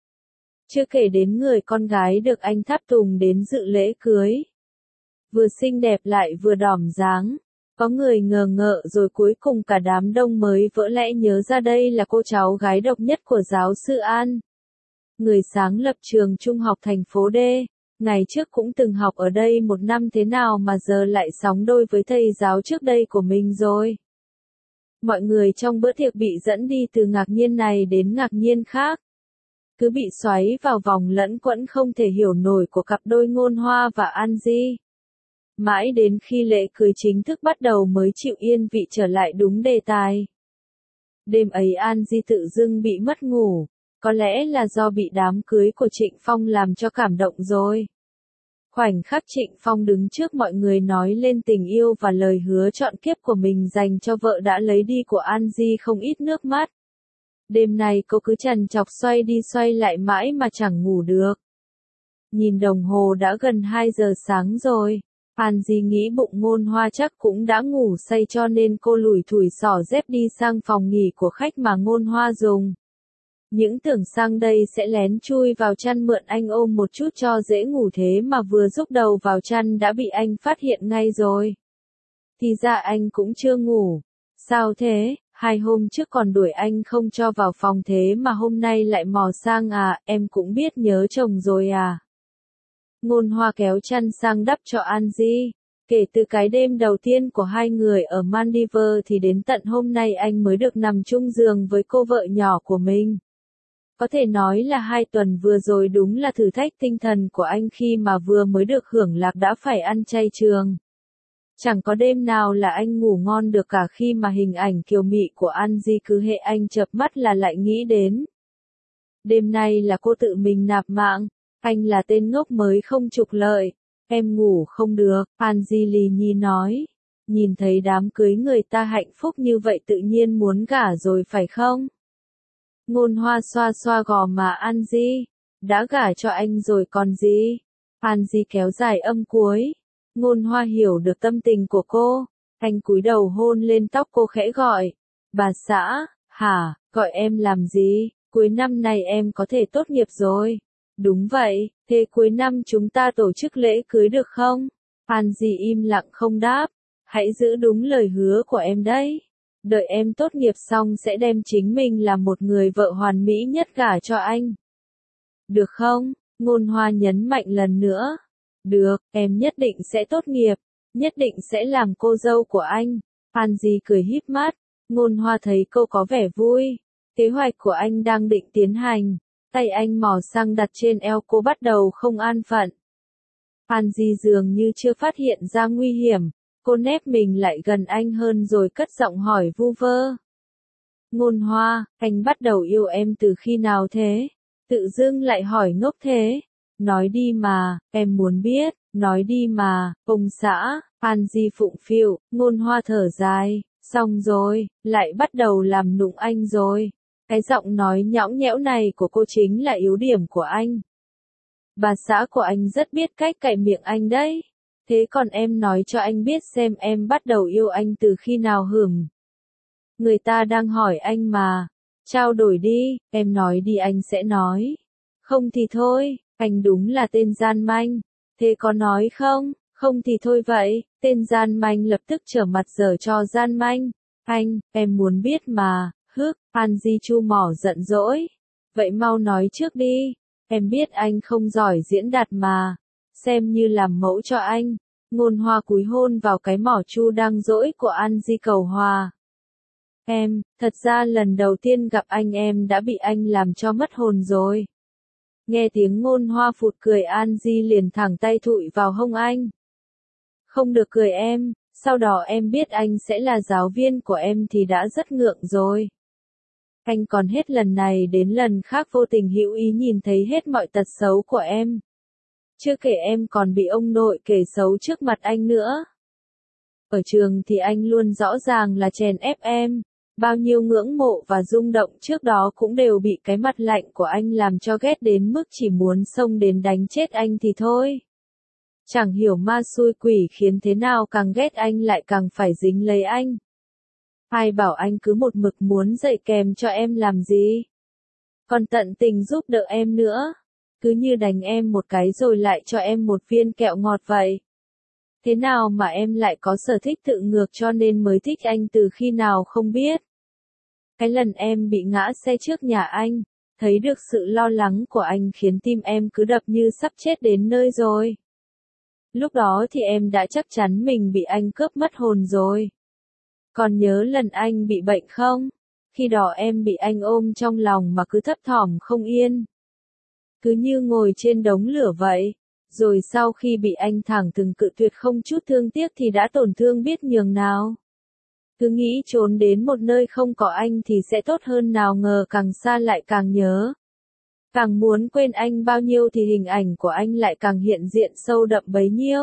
Chưa kể đến người con gái được anh tháp tùng đến dự lễ cưới. Vừa xinh đẹp lại vừa đỏm dáng. Có người ngờ ngợ rồi cuối cùng cả đám đông mới vỡ lẽ nhớ ra đây là cô cháu gái độc nhất của giáo sư An. Người sáng lập trường trung học thành phố D. Ngày trước cũng từng học ở đây một năm thế nào mà giờ lại sóng đôi với thầy giáo trước đây của mình rồi. Mọi người trong bữa tiệc bị dẫn đi từ ngạc nhiên này đến ngạc nhiên khác. Cứ bị xoáy vào vòng lẫn quẫn không thể hiểu nổi của cặp đôi Ngôn Hoa và Angie. Mãi đến khi lễ cưới chính thức bắt đầu mới chịu yên vị trở lại đúng đề tài. Đêm ấy Angie tự dưng bị mất ngủ, có lẽ là do bị đám cưới của Trịnh Phong làm cho cảm động rồi. Khoảnh khắc Trịnh Phong đứng trước mọi người nói lên tình yêu và lời hứa trọn kiếp của mình dành cho vợ đã lấy đi của Angie không ít nước mắt. Đêm nay cô cứ trằn trọc xoay đi xoay lại mãi mà chẳng ngủ được. Nhìn đồng hồ đã gần hai giờ sáng rồi. Angie nghĩ bụng Ngôn Hoa chắc cũng đã ngủ say cho nên cô lủi thủi xỏ dép đi sang phòng nghỉ của khách mà Ngôn Hoa dùng. Những tưởng sang đây sẽ lén chui vào chăn mượn anh ôm một chút cho dễ ngủ thế mà vừa rúc đầu vào chăn đã bị anh phát hiện ngay rồi. Thì ra anh cũng chưa ngủ. Sao thế, hai hôm trước còn đuổi anh không cho vào phòng thế mà hôm nay lại mò sang à, em cũng biết nhớ chồng rồi à. Ngôn Hoa kéo chăn sang đắp cho Angie. Kể từ cái đêm đầu tiên của hai người ở Maldives thì đến tận hôm nay anh mới được nằm chung giường với cô vợ nhỏ của mình. Có thể nói là hai tuần vừa rồi đúng là thử thách tinh thần của anh khi mà vừa mới được hưởng lạc đã phải ăn chay trường. Chẳng có đêm nào là anh ngủ ngon được cả khi mà hình ảnh kiều mị của Angie cứ hệ anh chợp mắt là lại nghĩ đến. Đêm nay là cô tự mình nạp mạng, anh là tên ngốc mới không trục lợi, em ngủ không được, Angie lì nhì nói. Nhìn thấy đám cưới người ta hạnh phúc như vậy tự nhiên muốn gả rồi phải không? Ngôn Hoa xoa xoa gò má Angie, đã gả cho anh rồi còn gì? Angie kéo dài âm cuối. Ngôn Hoa hiểu được tâm tình của cô, anh cúi đầu hôn lên tóc cô khẽ gọi. Bà xã, hả, gọi em làm gì? Cuối năm này em có thể tốt nghiệp rồi. Đúng vậy, thế cuối năm chúng ta tổ chức lễ cưới được không? Angie im lặng không đáp. Hãy giữ đúng lời hứa của em đấy. Đợi em tốt nghiệp xong sẽ đem chính mình là một người vợ hoàn mỹ nhất gả cho anh. Được không? Ngôn Hoa nhấn mạnh lần nữa. Được, em nhất định sẽ tốt nghiệp, nhất định sẽ làm cô dâu của anh. Angie cười híp mắt. Ngôn Hoa thấy cô có vẻ vui. Kế hoạch của anh đang định tiến hành. Tay anh mò sang đặt trên eo cô bắt đầu không an phận. Angie dường như chưa phát hiện ra nguy hiểm. Cô nép mình lại gần anh hơn rồi cất giọng hỏi vu vơ. Ngôn Hoa, anh bắt đầu yêu em từ khi nào thế? Tự dưng lại hỏi ngốc thế. Nói đi mà, em muốn biết, nói đi mà, ông xã, Angie phụng phịu, Ngôn Hoa thở dài, xong rồi, lại bắt đầu làm nụng anh rồi. Cái giọng nói nhõng nhẽo này của cô chính là yếu điểm của anh. Bà xã của anh rất biết cách cạy miệng anh đấy. Thế còn em nói cho anh biết xem em bắt đầu yêu anh từ khi nào hửm. Người ta đang hỏi anh mà. Trao đổi đi, em nói đi anh sẽ nói. Không thì thôi, anh đúng là tên gian manh. Thế có nói không? Không thì thôi vậy. Tên gian manh lập tức trở mặt giở cho gian manh. Anh, em muốn biết mà. Hức, Angie chu mỏ giận dỗi. Vậy mau nói trước đi. Em biết anh không giỏi diễn đạt mà. Xem như làm mẫu cho anh. Ngôn Hoa cúi hôn vào cái mỏ chu đang dỗi của Angie cầu hòa. Em, thật ra lần đầu tiên gặp anh em đã bị anh làm cho mất hồn rồi. Nghe tiếng Ngôn Hoa phụt cười Angie liền thẳng tay thụi vào hông anh. Không được cười em, sau đó em biết anh sẽ là giáo viên của em thì đã rất ngượng rồi. Anh còn hết lần này đến lần khác vô tình hữu ý nhìn thấy hết mọi tật xấu của em. Chưa kể em còn bị ông nội kể xấu trước mặt anh nữa. Ở trường thì anh luôn rõ ràng là chèn ép em. Bao nhiêu ngưỡng mộ và rung động trước đó cũng đều bị cái mặt lạnh của anh làm cho ghét đến mức chỉ muốn xông đến đánh chết anh thì thôi. Chẳng hiểu ma xui quỷ khiến thế nào càng ghét anh lại càng phải dính lấy anh. Ai bảo anh cứ một mực muốn dạy kèm cho em làm gì. Còn tận tình giúp đỡ em nữa. Cứ như đánh em một cái rồi lại cho em một viên kẹo ngọt vậy. Thế nào mà em lại có sở thích tự ngược cho nên mới thích anh từ khi nào không biết. Cái lần em bị ngã xe trước nhà anh, thấy được sự lo lắng của anh khiến tim em cứ đập như sắp chết đến nơi rồi. Lúc đó thì em đã chắc chắn mình bị anh cướp mất hồn rồi. Còn nhớ lần anh bị bệnh không? Khi đó em bị anh ôm trong lòng mà cứ thấp thỏm không yên. Cứ như ngồi trên đống lửa vậy. Rồi sau khi bị anh thẳng thừng cự tuyệt không chút thương tiếc thì đã tổn thương biết nhường nào. Cứ nghĩ trốn đến một nơi không có anh thì sẽ tốt hơn nào ngờ càng xa lại càng nhớ. Càng muốn quên anh bao nhiêu thì hình ảnh của anh lại càng hiện diện sâu đậm bấy nhiêu.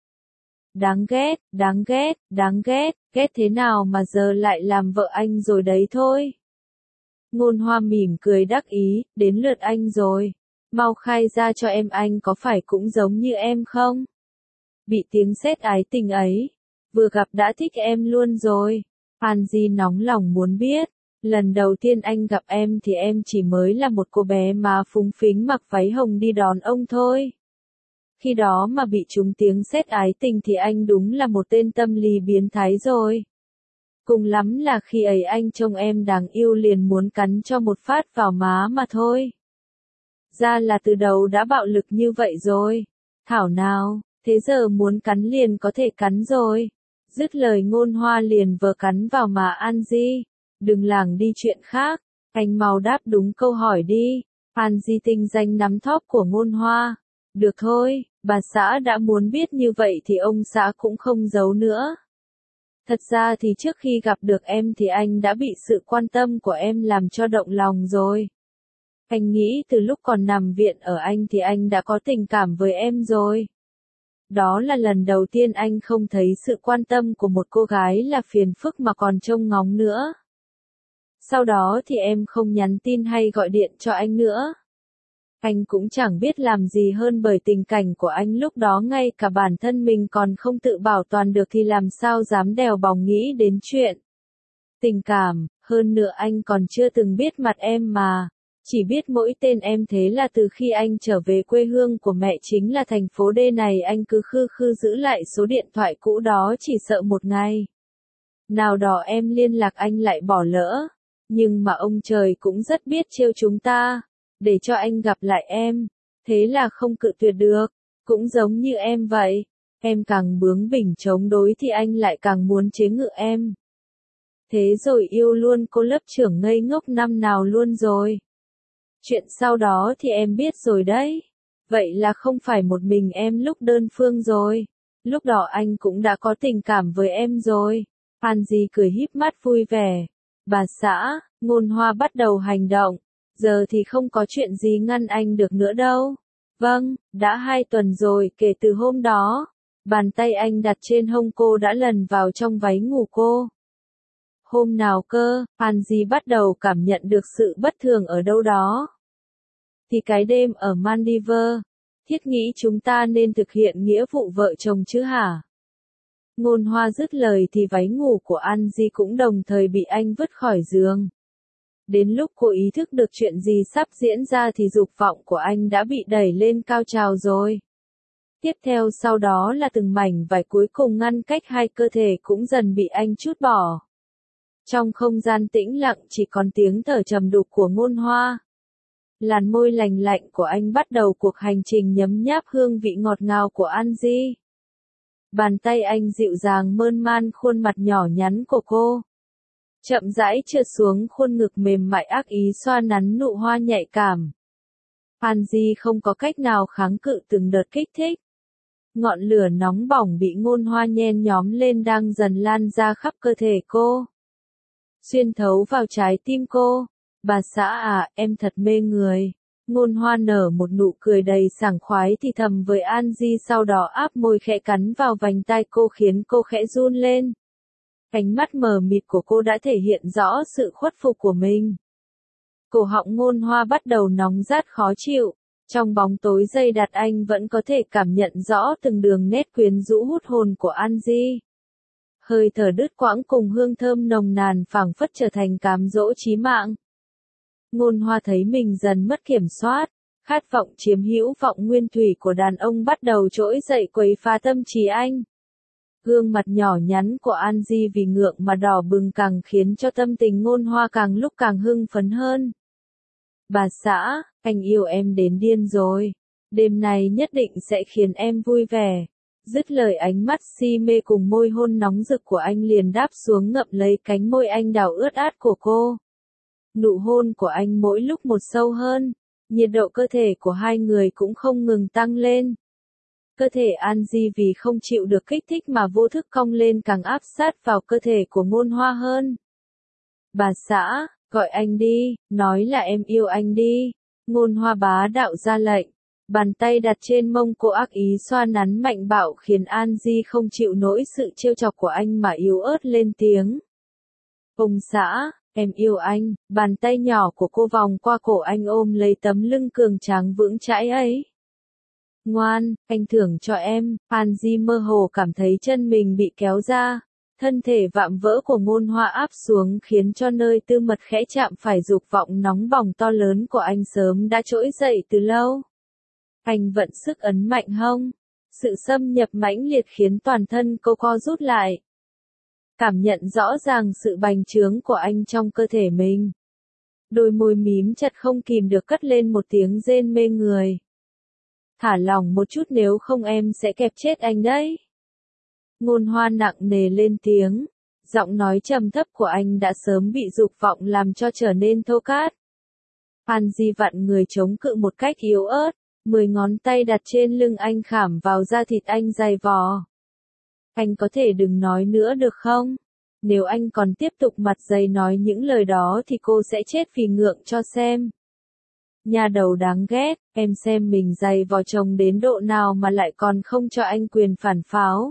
Đáng ghét, đáng ghét, đáng ghét, ghét thế nào mà giờ lại làm vợ anh rồi đấy thôi. Ngôn Hoa mỉm cười đắc ý, đến lượt anh rồi. Mau khai ra cho em anh có phải cũng giống như em không? Bị tiếng sét ái tình ấy. Vừa gặp đã thích em luôn rồi. Angie nóng lòng muốn biết. Lần đầu tiên anh gặp em thì em chỉ mới là một cô bé mà phúng phính mặc váy hồng đi đón ông thôi. Khi đó mà bị trúng tiếng sét ái tình thì anh đúng là một tên tâm lý biến thái rồi. Cùng lắm là khi ấy anh trông em đáng yêu liền muốn cắn cho một phát vào má mà thôi. Ra là từ đầu đã bạo lực như vậy rồi. Thảo nào, thế giờ muốn cắn liền có thể cắn rồi. Dứt lời Ngôn Hoa liền vờ cắn vào má Angie. Đừng lảng đi chuyện khác, anh mau đáp đúng câu hỏi đi. Angie tinh danh nắm thóp của Ngôn Hoa. Được thôi, bà xã đã muốn biết như vậy thì ông xã cũng không giấu nữa. Thật ra thì trước khi gặp được em thì anh đã bị sự quan tâm của em làm cho động lòng rồi. Anh nghĩ từ lúc còn nằm viện ở anh thì anh đã có tình cảm với em rồi. Đó là lần đầu tiên anh không thấy sự quan tâm của một cô gái là phiền phức mà còn trông ngóng nữa. Sau đó thì em không nhắn tin hay gọi điện cho anh nữa. Anh cũng chẳng biết làm gì hơn bởi tình cảnh của anh lúc đó ngay cả bản thân mình còn không tự bảo toàn được thì làm sao dám đèo bòng nghĩ đến chuyện tình cảm, hơn nữa anh còn chưa từng biết mặt em mà. Chỉ biết mỗi tên em, thế là từ khi anh trở về quê hương của mẹ chính là thành phố D này anh cứ khư khư giữ lại số điện thoại cũ đó chỉ sợ một ngày nào đó em liên lạc anh lại bỏ lỡ. Nhưng mà ông trời cũng rất biết trêu chúng ta, để cho anh gặp lại em, thế là không cự tuyệt được, cũng giống như em vậy, em càng bướng bỉnh chống đối thì anh lại càng muốn chế ngự em. Thế rồi yêu luôn cô lớp trưởng ngây ngốc năm nào luôn rồi. Chuyện sau đó thì em biết rồi đấy. Vậy là không phải một mình em lúc đơn phương rồi. Lúc đó anh cũng đã có tình cảm với em rồi. An Di cười híp mắt vui vẻ. Bà xã, Ngôn Hoa bắt đầu hành động. Giờ thì không có chuyện gì ngăn anh được nữa đâu. Vâng, đã hai tuần rồi kể từ hôm đó. Bàn tay anh đặt trên hông cô đã lần vào trong váy ngủ cô. Hôm nào cơ, An Di bắt đầu cảm nhận được sự bất thường ở đâu đó. Thì cái đêm ở Maldives, thiết nghĩ chúng ta nên thực hiện nghĩa vụ vợ chồng chứ hả? Ngôn Hoa dứt lời thì váy ngủ của An Di cũng đồng thời bị anh vứt khỏi giường. Đến lúc cô ý thức được chuyện gì sắp diễn ra thì dục vọng của anh đã bị đẩy lên cao trào rồi. Tiếp theo sau đó là từng mảnh vải cuối cùng ngăn cách hai cơ thể cũng dần bị anh trút bỏ. Trong không gian tĩnh lặng chỉ còn tiếng thở trầm đục của Ngôn Hoa. Làn môi lành lạnh của anh bắt đầu cuộc hành trình nhấm nháp hương vị ngọt ngào của An Di. Bàn tay anh dịu dàng mơn man khuôn mặt nhỏ nhắn của cô. Chậm rãi trượt xuống khuôn ngực mềm mại ác ý xoa nắn nụ hoa nhạy cảm. An Di không có cách nào kháng cự từng đợt kích thích. Ngọn lửa nóng bỏng bị Ngôn Hoa nhen nhóm lên đang dần lan ra khắp cơ thể cô. Xuyên thấu vào trái tim cô. Bà xã à, em thật mê người. Ngôn Hoa nở một nụ cười đầy sảng khoái thì thầm với An Di, sau đó áp môi khẽ cắn vào vành tai cô khiến cô khẽ run lên. Ánh mắt mờ mịt của cô đã thể hiện rõ sự khuất phục của mình. Cổ họng Ngôn Hoa bắt đầu nóng rát khó chịu. Trong bóng tối dày đặc anh vẫn có thể cảm nhận rõ từng đường nét quyến rũ hút hồn của An Di. Hơi thở đứt quãng cùng hương thơm nồng nàn phảng phất trở thành cám dỗ chí mạng. Ngôn Hoa thấy mình dần mất kiểm soát, khát vọng chiếm hữu vọng nguyên thủy của đàn ông bắt đầu trỗi dậy quấy phá tâm trí anh. Gương mặt nhỏ nhắn của An Di vì ngượng mà đỏ bừng càng khiến cho tâm tình Ngôn Hoa càng lúc càng hưng phấn hơn. Bà xã, anh yêu em đến điên rồi. Đêm này nhất định sẽ khiến em vui vẻ. Dứt lời ánh mắt si mê cùng môi hôn nóng rực của anh liền đáp xuống ngậm lấy cánh môi anh đào ướt át của cô. Nụ hôn của anh mỗi lúc một sâu hơn, nhiệt độ cơ thể của hai người cũng không ngừng tăng lên. Cơ thể An Di vì không chịu được kích thích mà vô thức cong lên càng áp sát vào cơ thể của Ngôn Hoa hơn. Bà xã, gọi anh đi, nói là em yêu anh đi. Ngôn Hoa bá đạo ra lệnh. Bàn tay đặt trên mông cô ác ý xoa nắn mạnh bạo khiến An Di không chịu nổi sự trêu chọc của anh mà yếu ớt lên tiếng. Ông xã, em yêu anh. Bàn tay nhỏ của cô vòng qua cổ anh ôm lấy tấm lưng cường tráng vững chãi ấy. Ngoan, anh thưởng cho em. An Di mơ hồ cảm thấy chân mình bị kéo ra. Thân thể vạm vỡ của Ngôn Hoa áp xuống khiến cho nơi tư mật khẽ chạm phải dục vọng nóng bỏng to lớn của anh sớm đã trỗi dậy từ lâu. Anh vận sức ấn mạnh hông. Sự xâm nhập mãnh liệt khiến toàn thân cô co rút lại. Cảm nhận rõ ràng sự bành trướng của anh trong cơ thể mình. Đôi môi mím chặt không kìm được cất lên một tiếng rên mê người. Thả lỏng một chút nếu không em sẽ kẹp chết anh đấy. Ngôn Hoa nặng nề lên tiếng. Giọng nói trầm thấp của anh đã sớm bị dục vọng làm cho trở nên thô cát. An Di vặn người chống cự một cách yếu ớt. Mười ngón tay đặt trên lưng anh khảm vào da thịt anh dày vò. Anh có thể đừng nói nữa được không? Nếu anh còn tiếp tục mặt dày nói những lời đó thì cô sẽ chết vì ngượng cho xem. Nhà đầu đáng ghét, em xem mình dày vò chồng đến độ nào mà lại còn không cho anh quyền phản pháo.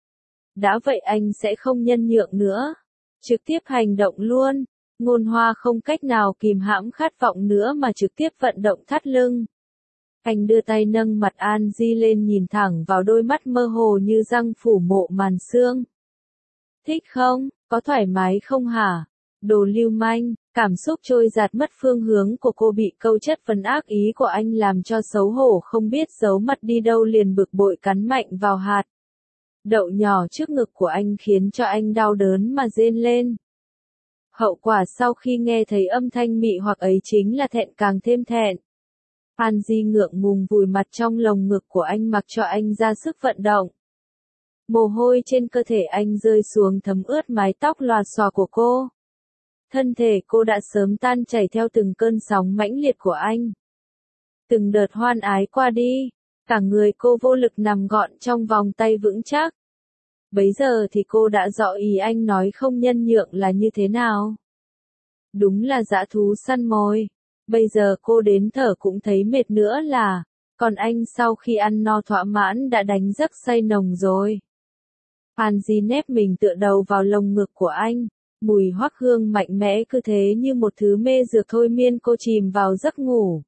Đã vậy anh sẽ không nhân nhượng nữa. Trực tiếp hành động luôn. Ngôn Hoa không cách nào kìm hãm khát vọng nữa mà trực tiếp vận động thắt lưng. Anh đưa tay nâng mặt An Di lên nhìn thẳng vào đôi mắt mơ hồ như răng phủ mộ màn xương. Thích không? Có thoải mái không hả? Đồ lưu manh, cảm xúc trôi giạt mất phương hướng của cô bị câu chất vấn ác ý của anh làm cho xấu hổ không biết giấu mặt đi đâu liền bực bội cắn mạnh vào hạt đậu nhỏ trước ngực của anh khiến cho anh đau đớn mà rên lên. Hậu quả sau khi nghe thấy âm thanh mị hoặc ấy chính là thẹn càng thêm thẹn. An Di ngượng ngùng vùi mặt trong lồng ngực của anh mặc cho anh ra sức vận động. Mồ hôi trên cơ thể anh rơi xuống thấm ướt mái tóc lòa xòa của cô. Thân thể cô đã sớm tan chảy theo từng cơn sóng mãnh liệt của anh. Từng đợt hoan ái qua đi, cả người cô vô lực nằm gọn trong vòng tay vững chắc. Bấy giờ thì cô đã rõ ý anh nói không nhân nhượng là như thế nào. Đúng là dã thú săn mồi. Bây giờ cô đến thở cũng thấy mệt nữa là, còn anh sau khi ăn no thỏa mãn đã đánh giấc say nồng rồi. An Di nép mình tựa đầu vào lồng ngực của anh, mùi hoắc hương mạnh mẽ cứ thế như một thứ mê dược thôi miên cô chìm vào giấc ngủ.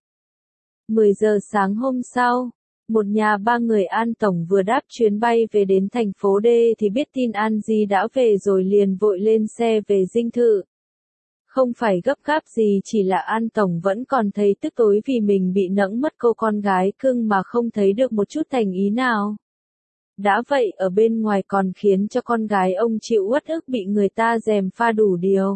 mười giờ sáng hôm sau, một nhà ba người An Tổng vừa đáp chuyến bay về đến thành phố D thì biết tin An Di đã về rồi liền vội lên xe về dinh thự. Không phải gấp gáp gì, chỉ là An Tổng vẫn còn thấy tức tối vì mình bị nẫng mất cô con gái cưng mà không thấy được một chút thành ý nào. Đã vậy ở bên ngoài còn khiến cho con gái ông chịu uất ức bị người ta gièm pha đủ điều.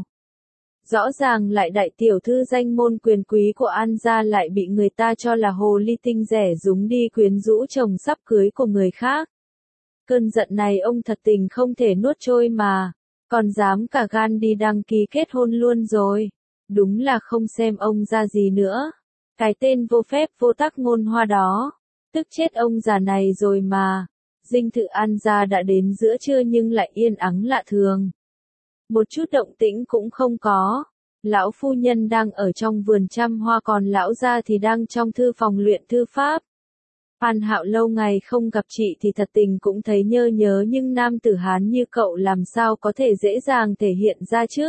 Rõ ràng lại đại tiểu thư danh môn quyền quý của An gia lại bị người ta cho là hồ ly tinh rẻ rúng đi quyến rũ chồng sắp cưới của người khác. Cơn giận này ông thật tình không thể nuốt trôi mà, còn dám cả gan đi đăng ký kết hôn luôn rồi. Đúng là không xem ông ra gì nữa. Cái tên vô phép vô tắc Ngôn Hoa đó, tức chết ông già này rồi mà. Dinh thự An gia đã đến giữa trưa nhưng lại yên ắng lạ thường. Một chút động tĩnh cũng không có. Lão phu nhân đang ở trong vườn chăm hoa còn lão gia thì đang trong thư phòng luyện thư pháp. An Hạo lâu ngày không gặp chị thì thật tình cũng thấy nhớ nhớ nhưng nam tử Hán như cậu làm sao có thể dễ dàng thể hiện ra chứ.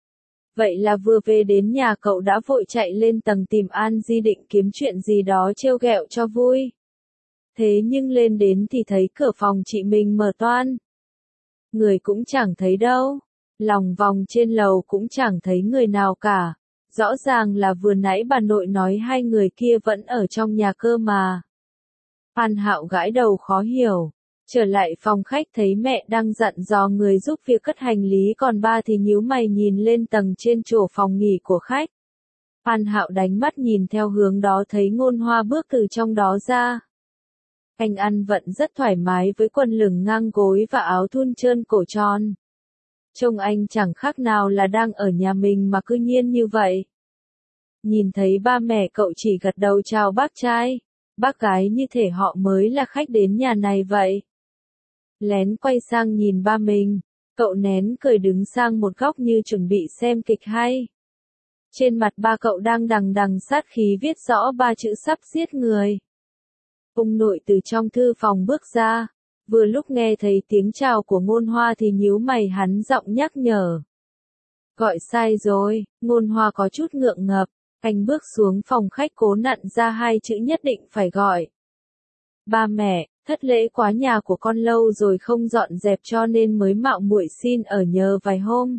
Vậy là vừa về đến nhà cậu đã vội chạy lên tầng tìm An Di định kiếm chuyện gì đó trêu ghẹo cho vui. Thế nhưng lên đến thì thấy cửa phòng chị mình mở toang. Người cũng chẳng thấy đâu. Lòng vòng trên lầu cũng chẳng thấy người nào cả. Rõ ràng là vừa nãy bà nội nói hai người kia vẫn ở trong nhà cơ mà. An Hạo gãi đầu khó hiểu. Trở lại phòng khách thấy mẹ đang dặn dò người giúp việc cất hành lý còn ba thì nhíu mày nhìn lên tầng trên chỗ phòng nghỉ của khách. An Hạo đánh mắt nhìn theo hướng đó thấy Ngôn Hoa bước từ trong đó ra. Anh ăn vận rất thoải mái với quần lửng ngang gối và áo thun trơn cổ tròn. Trông anh chẳng khác nào là đang ở nhà mình mà cứ nhiên như vậy. Nhìn thấy ba mẹ cậu chỉ gật đầu chào bác trai, bác gái như thể họ mới là khách đến nhà này vậy. Lén quay sang nhìn ba mình, cậu nén cười đứng sang một góc như chuẩn bị xem kịch hay. Trên mặt ba cậu đang đằng đằng sát khí viết rõ ba chữ sắp giết người. Ông nội từ trong thư phòng bước ra, vừa lúc nghe thấy tiếng chào của Ngôn Hoa thì nhíu mày hắn giọng nhắc nhở. Gọi sai rồi, Ngôn Hoa có chút ngượng ngập, anh bước xuống phòng khách cố nặn ra hai chữ nhất định phải gọi. Ba mẹ, thất lễ quá nhà của con lâu rồi không dọn dẹp cho nên mới mạo muội xin ở nhờ vài hôm.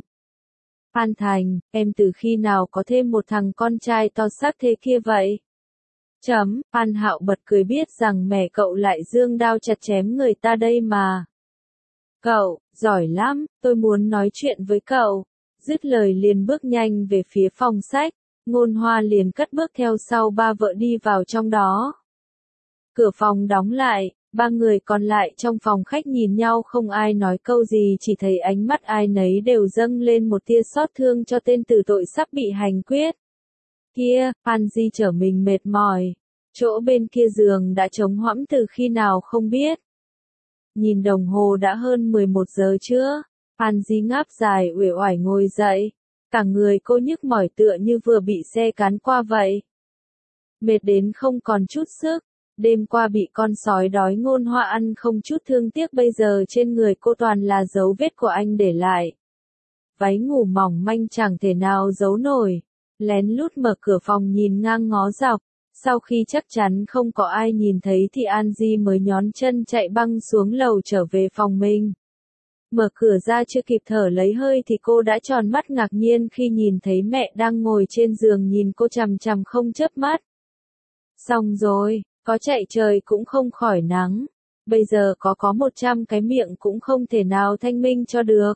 An Thành, em từ khi nào có thêm một thằng con trai to xác thế kia vậy? Chấm, An Hạo bật cười biết rằng mẹ cậu lại dương đao chặt chém người ta đây mà. Cậu, giỏi lắm, tôi muốn nói chuyện với cậu. Dứt lời liền bước nhanh về phía phòng sách, Ngôn Hoa liền cất bước theo sau ba vợ đi vào trong đó. Cửa phòng đóng lại, ba người còn lại trong phòng khách nhìn nhau không ai nói câu gì chỉ thấy ánh mắt ai nấy đều dâng lên một tia xót thương cho tên tử tội sắp bị hành quyết. Kia, An Di trở mình mệt mỏi. Chỗ bên kia giường đã trống hõm từ khi nào không biết. Nhìn đồng hồ đã hơn mười một giờ trưa, Angie ngáp dài uể oải ngồi dậy. Cả người cô nhức mỏi tựa như vừa bị xe cán qua vậy. Mệt đến không còn chút sức. Đêm qua bị con sói đói Ngôn Hoa ăn không chút thương tiếc, bây giờ trên người cô toàn là dấu vết của anh để lại. Váy ngủ mỏng manh chẳng thể nào giấu nổi. Lén lút mở cửa phòng nhìn ngang ngó dọc. Sau khi chắc chắn không có ai nhìn thấy thì Angie mới nhón chân chạy băng xuống lầu trở về phòng mình. Mở cửa ra chưa kịp thở lấy hơi thì cô đã tròn mắt ngạc nhiên khi nhìn thấy mẹ đang ngồi trên giường nhìn cô chằm chằm không chớp mắt. Xong rồi, có chạy trời cũng không khỏi nắng. Bây giờ có có một trăm cái miệng cũng không thể nào thanh minh cho được.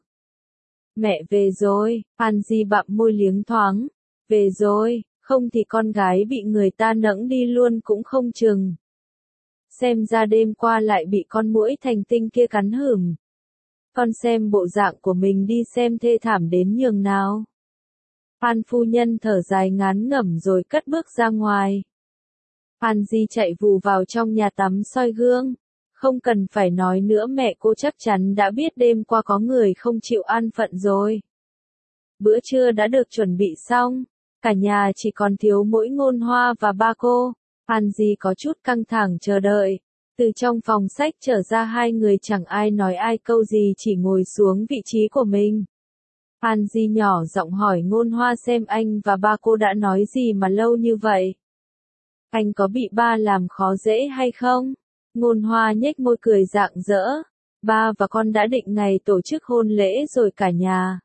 Mẹ về rồi, Angie bặm môi liếng thoáng. Về rồi, không thì con gái bị người ta nẫng đi luôn cũng không chừng. Xem ra đêm qua lại bị con muỗi thành tinh kia cắn hửm. Con xem bộ dạng của mình đi xem thê thảm đến nhường nào. An phu nhân thở dài ngán ngẩm rồi cất bước ra ngoài. Angie chạy vù vào trong nhà tắm soi gương. Không cần phải nói nữa, mẹ cô chắc chắn đã biết đêm qua có người không chịu an phận rồi. Bữa trưa đã được chuẩn bị xong. Cả nhà chỉ còn thiếu mỗi Ngôn Hoa và ba cô. Angie có chút căng thẳng chờ đợi. Từ trong phòng sách trở ra hai người chẳng ai nói ai câu gì, chỉ ngồi xuống vị trí của mình. Angie nhỏ giọng hỏi Ngôn Hoa xem anh và ba cô đã nói gì mà lâu như vậy. Anh có bị ba làm khó dễ hay không? Ngôn Hoa nhếch môi cười rạng rỡ. Ba và con đã định ngày tổ chức hôn lễ rồi cả nhà.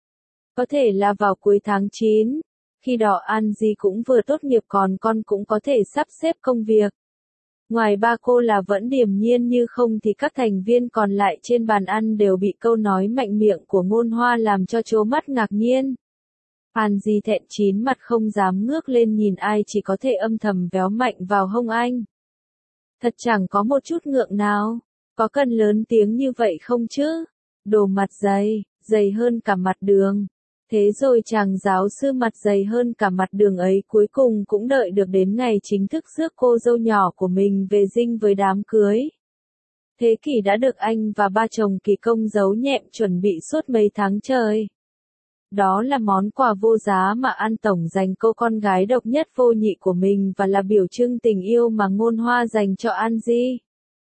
Có thể là vào cuối tháng chín. Khi đó Angie cũng vừa tốt nghiệp còn con cũng có thể sắp xếp công việc. Ngoài ba cô là vẫn điềm nhiên như không thì các thành viên còn lại trên bàn ăn đều bị câu nói mạnh miệng của Ngôn Hoa làm cho trố mắt ngạc nhiên. Angie thẹn chín mặt không dám ngước lên nhìn ai, chỉ có thể âm thầm véo mạnh vào hông anh. Thật chẳng có một chút ngượng nào, có cần lớn tiếng như vậy không chứ? Đồ mặt dày, dày hơn cả mặt đường. Thế rồi chàng giáo sư mặt dày hơn cả mặt đường ấy cuối cùng cũng đợi được đến ngày chính thức rước cô dâu nhỏ của mình về dinh với đám cưới. Thế kỷ đã được anh và ba chồng kỳ công giấu nhẹm chuẩn bị suốt mấy tháng trời. Đó là món quà vô giá mà An Tổng dành cô con gái độc nhất vô nhị của mình và là biểu trưng tình yêu mà Ngôn Hoa dành cho Angie.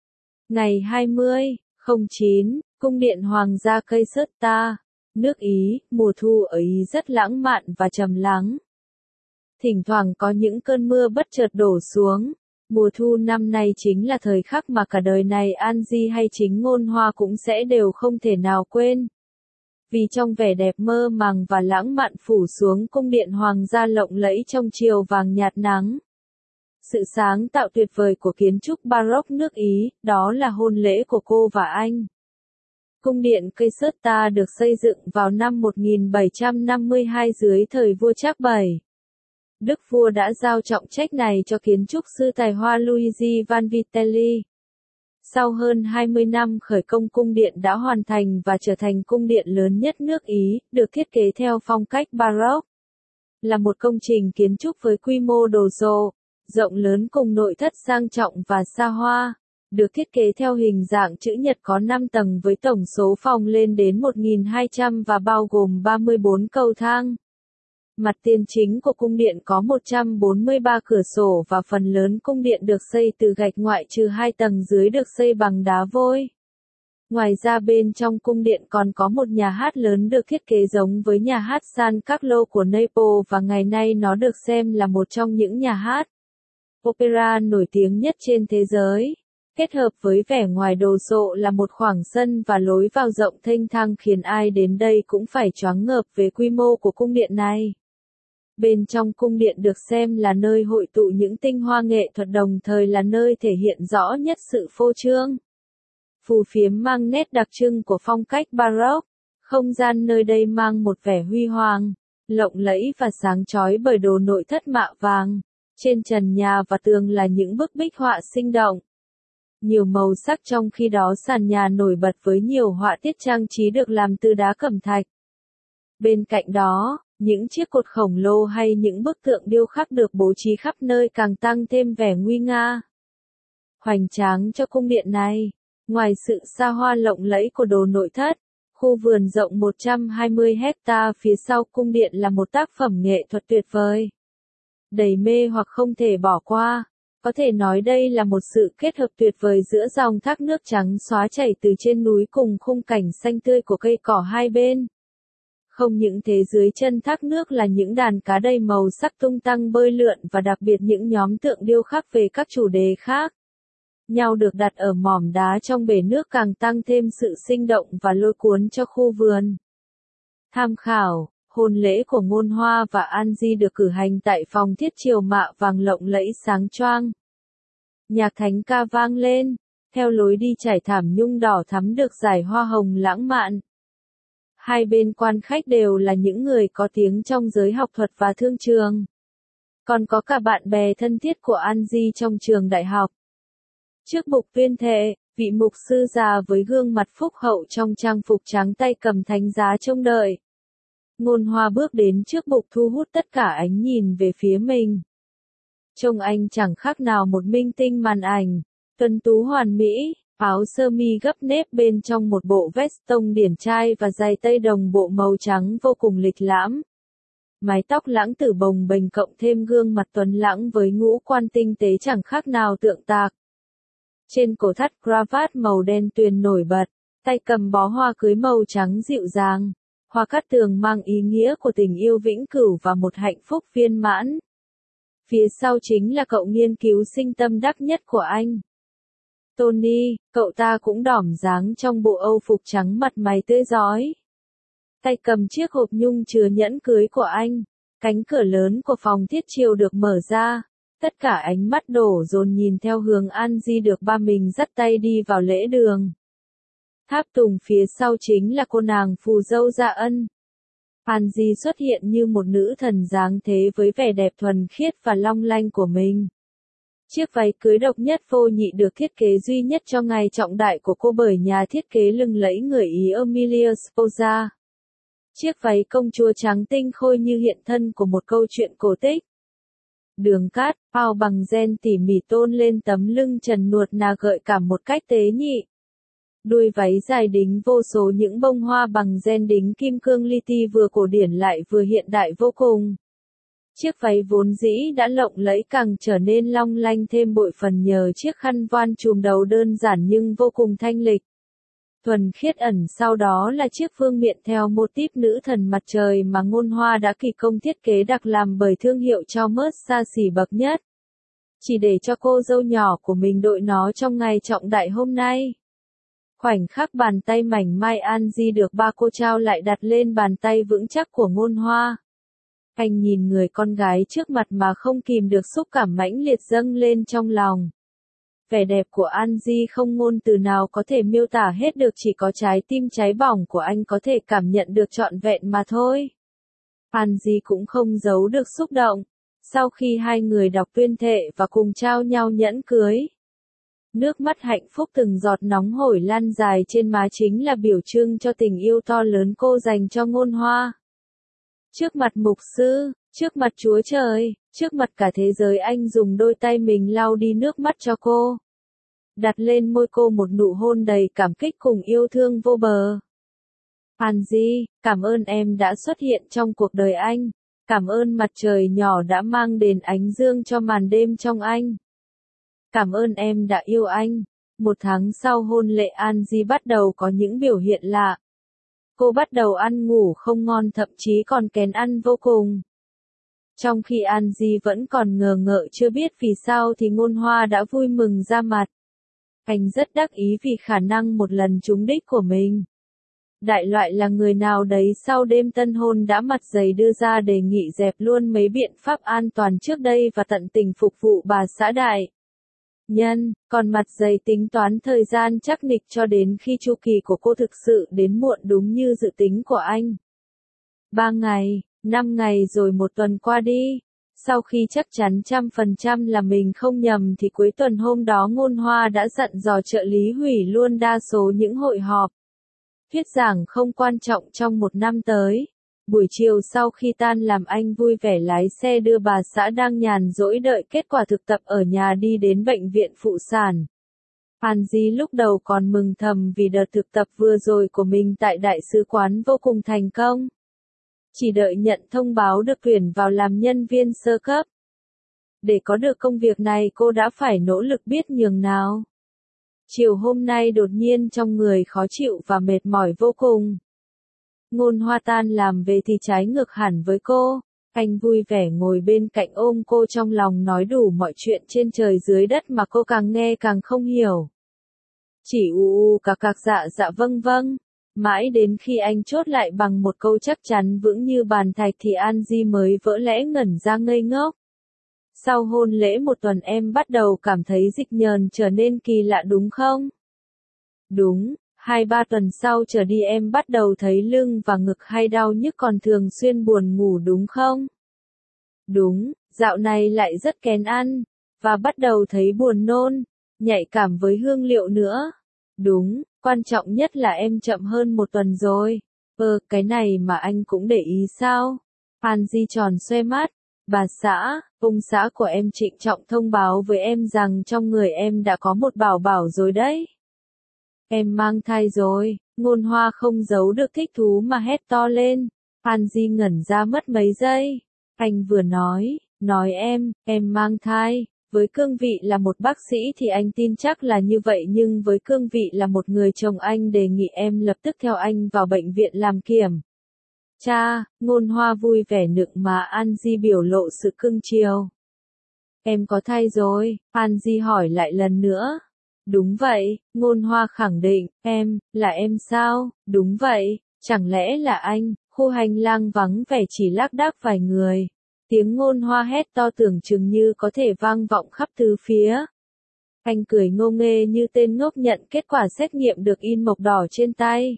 Ngày hai mươi tháng chín, cung điện Hoàng gia cây sớt ta. Nước Ý, mùa thu ở Ý rất lãng mạn và trầm lắng. Thỉnh thoảng có những cơn mưa bất chợt đổ xuống. Mùa thu năm nay chính là thời khắc mà cả đời này Angie hay chính Ngôn Hoa cũng sẽ đều không thể nào quên. Vì trong vẻ đẹp mơ màng và lãng mạn phủ xuống cung điện Hoàng gia lộng lẫy trong chiều vàng nhạt nắng. Sự sáng tạo tuyệt vời của kiến trúc Baroque nước Ý, đó là hôn lễ của cô và anh. Cung điện cây sớt ta được xây dựng vào năm một nghìn bảy trăm năm mươi hai dưới thời vua Trác bảy. Đức vua đã giao trọng trách này cho kiến trúc sư tài hoa Luigi Vanvitelli. Sau hơn hai mươi năm khởi công, cung điện đã hoàn thành và trở thành cung điện lớn nhất nước Ý, được thiết kế theo phong cách Baroque. Là một công trình kiến trúc với quy mô đồ sộ, rộng lớn cùng nội thất sang trọng và xa hoa. Được thiết kế theo hình dạng chữ nhật có năm tầng với tổng số phòng lên đến một nghìn hai trăm và bao gồm ba mươi bốn cầu thang. Mặt tiền chính của cung điện có một trăm bốn mươi ba cửa sổ và phần lớn cung điện được xây từ gạch ngoại trừ hai tầng dưới được xây bằng đá vôi. Ngoài ra bên trong cung điện còn có một nhà hát lớn được thiết kế giống với nhà hát San Carlo của Naples và ngày nay nó được xem là một trong những nhà hát opera nổi tiếng nhất trên thế giới. Kết hợp với vẻ ngoài đồ sộ là một khoảng sân và lối vào rộng thênh thang khiến ai đến đây cũng phải choáng ngợp về quy mô của cung điện này. Bên trong cung điện được xem là nơi hội tụ những tinh hoa nghệ thuật, đồng thời là nơi thể hiện rõ nhất sự phô trương, phù phiếm mang nét đặc trưng của phong cách Baroque. Không gian nơi đây mang một vẻ huy hoàng, lộng lẫy và sáng chói bởi đồ nội thất mạ vàng. Trên trần nhà và tường là những bức bích họa sinh động, nhiều màu sắc, trong khi đó sàn nhà nổi bật với nhiều họa tiết trang trí được làm từ đá cẩm thạch. Bên cạnh đó, Những chiếc cột khổng lồ hay những bức tượng điêu khắc được bố trí khắp nơi càng tăng thêm vẻ nguy nga, hoành tráng cho cung điện này. Ngoài sự xa hoa lộng lẫy của đồ nội thất, khu vườn rộng một trăm hai mươi héc-ta phía sau cung điện là một tác phẩm nghệ thuật tuyệt vời, đầy mê hoặc không thể bỏ qua. Có thể nói đây là một sự kết hợp tuyệt vời giữa dòng thác nước trắng xóa chảy từ trên núi cùng khung cảnh xanh tươi của cây cỏ hai bên. Không những thế, dưới chân thác nước là những đàn cá đầy màu sắc tung tăng bơi lượn và đặc biệt những nhóm tượng điêu khắc về các chủ đề khác nhau được đặt ở mỏm đá trong bể nước càng tăng thêm sự sinh động và lôi cuốn cho khu vườn. Tham khảo, hôn lễ của Ngôn Hoa và An Di được cử hành tại phòng thiết triều mạ vàng lộng lẫy sáng choang. Nhạc thánh ca vang lên, theo lối đi trải thảm nhung đỏ thắm được dải hoa hồng lãng mạn. Hai bên quan khách đều là những người có tiếng trong giới học thuật và thương trường. Còn có cả bạn bè thân thiết của An Di trong trường đại học. Trước bục tuyên thệ, vị mục sư già với gương mặt phúc hậu trong trang phục trắng tay cầm thánh giá trông đợi. Ngôn Hoa bước đến trước bục thu hút tất cả ánh nhìn về phía mình. Trông anh chẳng khác nào một minh tinh màn ảnh, tuấn tú hoàn mỹ, áo sơ mi gấp nếp bên trong một bộ vest tông điển trai và giày tây đồng bộ màu trắng vô cùng lịch lãm. Mái tóc lãng tử bồng bềnh cộng thêm gương mặt tuấn lãng với ngũ quan tinh tế chẳng khác nào tượng tạc. Trên cổ thắt cravat màu đen tuyền nổi bật, tay cầm bó hoa cưới màu trắng dịu dàng. Hoa cát tường mang ý nghĩa của tình yêu vĩnh cửu và một hạnh phúc viên mãn. Phía sau chính là cậu nghiên cứu sinh tâm đắc nhất của anh. Tony, cậu ta cũng đỏm dáng trong bộ âu phục trắng mặt mày tươi rói. Tay cầm chiếc hộp nhung chứa nhẫn cưới của anh. Cánh cửa lớn của phòng thiết triều được mở ra. Tất cả ánh mắt đổ dồn nhìn theo hướng An Di được ba mình dắt tay đi vào lễ đường. Tháp tùng phía sau chính là cô nàng phù dâu Dạ Ân. An Di xuất hiện như một nữ thần dáng thế với vẻ đẹp thuần khiết và long lanh của mình. Chiếc váy cưới độc nhất vô nhị được thiết kế duy nhất cho ngày trọng đại của cô bởi nhà thiết kế lừng lẫy người Ý Emilio Sposa. Chiếc váy công chúa trắng tinh khôi như hiện thân của một câu chuyện cổ tích. Đường cát, bao bằng ren tỉ mỉ tôn lên tấm lưng trần nuột nà gợi cảm một cách tế nhị. Đuôi váy dài đính vô số những bông hoa bằng ren đính kim cương li ti vừa cổ điển lại vừa hiện đại vô cùng. Chiếc váy vốn dĩ đã lộng lẫy càng trở nên long lanh thêm bội phần nhờ chiếc khăn voan trùm đầu đơn giản nhưng vô cùng thanh lịch. Thuần khiết ẩn sau đó là chiếc vương miện theo mô típ nữ thần mặt trời mà Ngôn Hoa đã kỳ công thiết kế đặc làm bởi thương hiệu cho mớt xa xỉ bậc nhất. Chỉ để cho cô dâu nhỏ của mình đội nó trong ngày trọng đại hôm nay. Khoảnh khắc bàn tay mảnh mai An Di được ba cô trao lại đặt lên bàn tay vững chắc của Ngôn Hoa. Anh nhìn người con gái trước mặt mà không kìm được xúc cảm mãnh liệt dâng lên trong lòng. Vẻ đẹp của An Di không ngôn từ nào có thể miêu tả hết được, chỉ có trái tim cháy bỏng của anh có thể cảm nhận được trọn vẹn mà thôi. An Di cũng không giấu được xúc động, sau khi hai người đọc tuyên thệ và cùng trao nhau nhẫn cưới. Nước mắt hạnh phúc từng giọt nóng hổi lan dài trên má chính là biểu trưng cho tình yêu to lớn cô dành cho Ngôn Hoa. Trước mặt mục sư, trước mặt Chúa Trời, trước mặt cả thế giới anh dùng đôi tay mình lau đi nước mắt cho cô. Đặt lên môi cô một nụ hôn đầy cảm kích cùng yêu thương vô bờ. An Di, cảm ơn em đã xuất hiện trong cuộc đời anh. Cảm ơn mặt trời nhỏ đã mang đến ánh dương cho màn đêm trong anh. Cảm ơn em đã yêu anh. Một tháng sau hôn lễ An Di bắt đầu có những biểu hiện lạ. Cô bắt đầu ăn ngủ không ngon, thậm chí còn kén ăn vô cùng. Trong khi An Di vẫn còn ngờ ngợ chưa biết vì sao thì Ngôn Hoa đã vui mừng ra mặt. Anh rất đắc ý vì khả năng một lần trúng đích của mình. Đại loại là người nào đấy sau đêm tân hôn đã mặt dày đưa ra đề nghị dẹp luôn mấy biện pháp an toàn trước đây và tận tình phục vụ bà xã đại nhân, còn mặt dày tính toán thời gian chắc nịch cho đến khi chu kỳ của cô thực sự đến muộn đúng như dự tính của anh. Ba ngày, năm ngày rồi một tuần qua đi. Sau khi chắc chắn trăm phần trăm là mình không nhầm thì cuối tuần hôm đó Ngôn Hoa đã dặn dò trợ lý hủy luôn đa số những hội họp, thuyết giảng không quan trọng trong một năm tới. Buổi chiều sau khi tan làm anh vui vẻ lái xe đưa bà xã đang nhàn rỗi đợi kết quả thực tập ở nhà đi đến bệnh viện phụ sản. Angie lúc đầu còn mừng thầm vì đợt thực tập vừa rồi của mình tại đại sứ quán vô cùng thành công. Chỉ đợi nhận thông báo được tuyển vào làm nhân viên sơ cấp. Để có được công việc này cô đã phải nỗ lực biết nhường nào. Chiều hôm nay đột nhiên trong người khó chịu và mệt mỏi vô cùng. Ngôn Hoa tan làm về thì trái ngược hẳn với cô. Anh vui vẻ ngồi bên cạnh ôm cô trong lòng nói đủ mọi chuyện trên trời dưới đất mà cô càng nghe càng không hiểu. Chỉ u u cạc cạc dạ dạ vâng vâng. Mãi đến khi anh chốt lại bằng một câu chắc chắn vững như bàn thạch thì Angie mới vỡ lẽ ngẩn ra ngây ngốc. Sau hôn lễ một tuần em bắt đầu cảm thấy dịch nhờn trở nên kỳ lạ đúng không? Đúng, hai ba tuần sau trở đi em bắt đầu thấy lưng và ngực hay đau nhức còn thường xuyên buồn ngủ đúng không? Đúng, dạo này lại rất kén ăn, và bắt đầu thấy buồn nôn, nhạy cảm với hương liệu nữa. Đúng, quan trọng nhất là em chậm hơn một tuần rồi. Ơ, cái này mà anh cũng để ý sao? Angie tròn xoe mắt. Bà xã, ông xã của em trịnh trọng thông báo với em rằng trong người em đã có một bảo bảo rồi đấy. Em mang thai rồi, Ngôn Hoa không giấu được thích thú mà hét to lên. Angie ngẩn ra mất mấy giây. Anh vừa nói, nói em, em mang thai. Với cương vị là một bác sĩ thì anh tin chắc là như vậy nhưng với cương vị là một người chồng anh đề nghị em lập tức theo anh vào bệnh viện làm kiểm. Cha, Ngôn Hoa vui vẻ nựng mà Angie biểu lộ sự cưng chiều. Em có thai rồi, Angie hỏi lại lần nữa. Đúng vậy, Ngôn Hoa khẳng định, em, là em sao, đúng vậy, chẳng lẽ là anh, khu hành lang vắng vẻ chỉ lác đác vài người. Tiếng Ngôn Hoa hét to tưởng chừng như có thể vang vọng khắp tứ phía. Anh cười ngô nghê như tên ngốc nhận kết quả xét nghiệm được in mộc đỏ trên tay.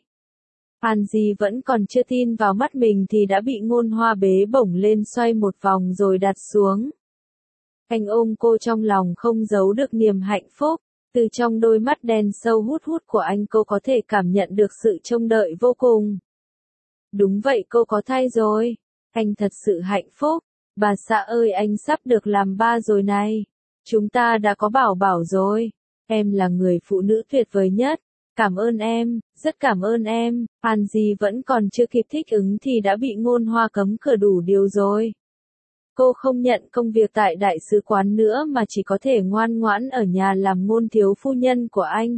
Angie vẫn còn chưa tin vào mắt mình thì đã bị Ngôn Hoa bế bổng lên xoay một vòng rồi đặt xuống. Anh ôm cô trong lòng không giấu được niềm hạnh phúc. Từ trong đôi mắt đen sâu hút hút của anh cô có thể cảm nhận được sự trông đợi vô cùng. Đúng vậy cô có thai rồi. Anh thật sự hạnh phúc. Bà xã ơi anh sắp được làm ba rồi này. Chúng ta đã có bảo bảo rồi. Em là người phụ nữ tuyệt vời nhất. Cảm ơn em, rất cảm ơn em. Angie vẫn còn chưa kịp thích ứng thì đã bị Ngôn Hoa cấm cửa đủ điều rồi. Cô không nhận công việc tại đại sứ quán nữa mà chỉ có thể ngoan ngoãn ở nhà làm ngôn thiếu phu nhân của anh.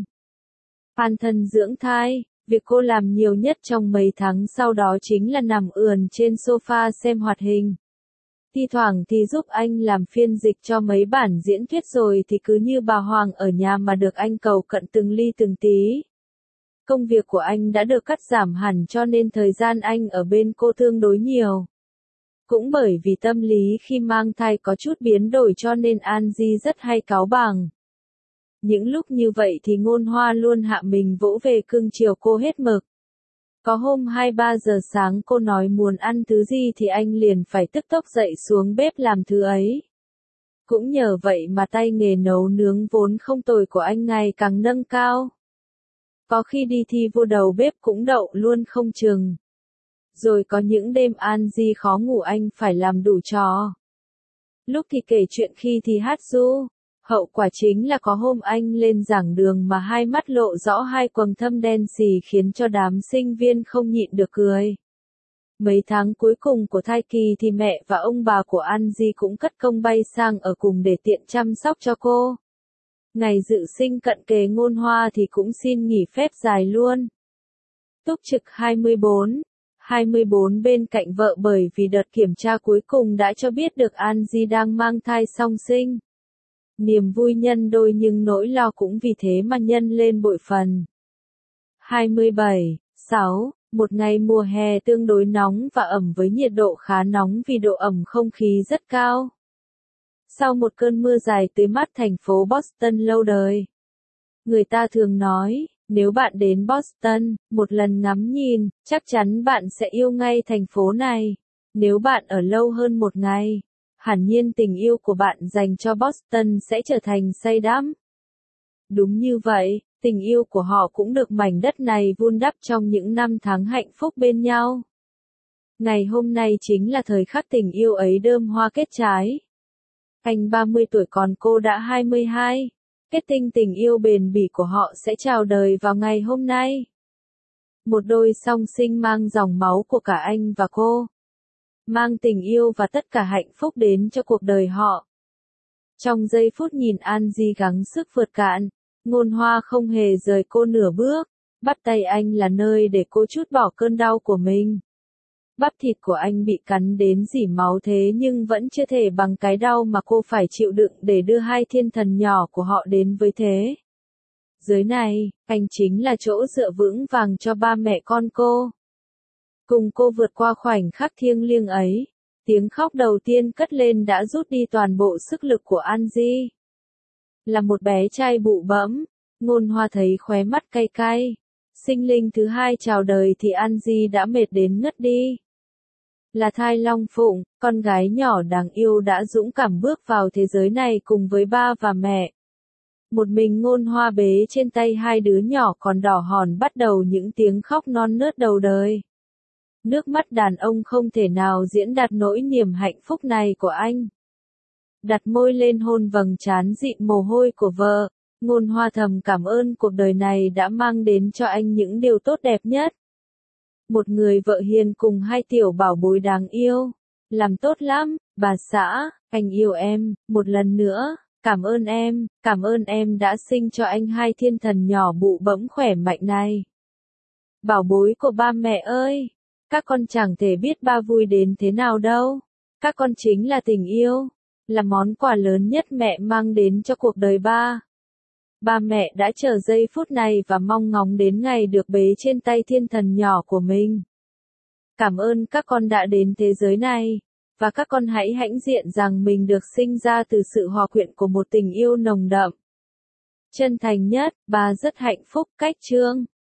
An thân dưỡng thai, việc cô làm nhiều nhất trong mấy tháng sau đó chính là nằm ườn trên sofa xem hoạt hình. Thi thoảng thì giúp anh làm phiên dịch cho mấy bản diễn thuyết rồi thì cứ như bà Hoàng ở nhà mà được anh cầu cận từng ly từng tí. Công việc của anh đã được cắt giảm hẳn cho nên thời gian anh ở bên cô tương đối nhiều. Cũng bởi vì tâm lý khi mang thai có chút biến đổi cho nên Angie rất hay cáu bàng. Những lúc như vậy thì Ngôn Hoa luôn hạ mình vỗ về cưng chiều cô hết mực. Có hôm hai ba giờ sáng cô nói muốn ăn thứ gì thì anh liền phải tức tốc dậy xuống bếp làm thứ ấy. Cũng nhờ vậy mà tay nghề nấu nướng vốn không tồi của anh ngày càng nâng cao. Có khi đi thi vô đầu bếp cũng đậu luôn không chừng. Rồi có những đêm Angie khó ngủ anh phải làm đủ trò. Lúc thì kể chuyện khi thì hát ru. Hậu quả chính là có hôm anh lên giảng đường mà hai mắt lộ rõ hai quầng thâm đen xì khiến cho đám sinh viên không nhịn được cười. Mấy tháng cuối cùng của thai kỳ thì mẹ và ông bà của Angie cũng cất công bay sang ở cùng để tiện chăm sóc cho cô. Ngày dự sinh cận kề Ngôn Hoa thì cũng xin nghỉ phép dài luôn. Túc trực hai mươi bốn, hai mươi bốn bên cạnh vợ bởi vì đợt kiểm tra cuối cùng đã cho biết được Angie đang mang thai song sinh. Niềm vui nhân đôi nhưng nỗi lo cũng vì thế mà nhân lên bội phần. hai mươi bảy, sáu, một ngày mùa hè tương đối nóng và ẩm với nhiệt độ khá nóng vì độ ẩm không khí rất cao. Sau một cơn mưa dài tưới mát thành phố Boston lâu đời. Người ta thường nói, nếu bạn đến Boston, một lần ngắm nhìn, chắc chắn bạn sẽ yêu ngay thành phố này. Nếu bạn ở lâu hơn một ngày, hẳn nhiên tình yêu của bạn dành cho Boston sẽ trở thành say đắm. Đúng như vậy, tình yêu của họ cũng được mảnh đất này vun đắp trong những năm tháng hạnh phúc bên nhau. Ngày hôm nay chính là thời khắc tình yêu ấy đơm hoa kết trái. Anh ba mươi tuổi còn cô đã hai mươi hai. Kết tinh tình yêu bền bỉ của họ sẽ chào đời vào ngày hôm nay. Một đôi song sinh mang dòng máu của cả anh và cô. Mang tình yêu và tất cả hạnh phúc đến cho cuộc đời họ. Trong giây phút nhìn Angie gắng sức vượt cạn, Ngôn Hoa không hề rời cô nửa bước. Bắt tay anh là nơi để cô trút bỏ cơn đau của mình. Bắp thịt của anh bị cắn đến rỉ máu thế nhưng vẫn chưa thể bằng cái đau mà cô phải chịu đựng để đưa hai thiên thần nhỏ của họ đến với thế. Dưới này, anh chính là chỗ dựa vững vàng cho ba mẹ con cô. Cùng cô vượt qua khoảnh khắc thiêng liêng ấy, tiếng khóc đầu tiên cất lên đã rút đi toàn bộ sức lực của Angie. Là một bé trai bụ bẫm, Ngôn Hoa thấy khóe mắt cay cay. Sinh linh thứ hai chào đời thì Angie đã mệt đến ngất đi. Là thai long phụng, con gái nhỏ đáng yêu đã dũng cảm bước vào thế giới này cùng với ba và mẹ. Một mình Ngôn Hoa bế trên tay hai đứa nhỏ còn đỏ hòn bắt đầu những tiếng khóc non nớt đầu đời. Nước mắt đàn ông không thể nào diễn đạt nỗi niềm hạnh phúc này của anh. Đặt môi lên hôn vầng trán dịn mồ hôi của vợ, Ngôn Hoa thầm cảm ơn cuộc đời này đã mang đến cho anh những điều tốt đẹp nhất. Một người vợ hiền cùng hai tiểu bảo bối đáng yêu. Làm tốt lắm, bà xã, anh yêu em, một lần nữa, cảm ơn em, cảm ơn em đã sinh cho anh hai thiên thần nhỏ bụ bẫm khỏe mạnh này. Bảo bối của ba mẹ ơi, các con chẳng thể biết ba vui đến thế nào đâu. Các con chính là tình yêu, là món quà lớn nhất mẹ mang đến cho cuộc đời ba. Ba mẹ đã chờ giây phút này và mong ngóng đến ngày được bế trên tay thiên thần nhỏ của mình. Cảm ơn các con đã đến thế giới này, và các con hãy hãnh diện rằng mình được sinh ra từ sự hòa quyện của một tình yêu nồng đậm. Chân thành nhất, ba rất hạnh phúc. Cách chương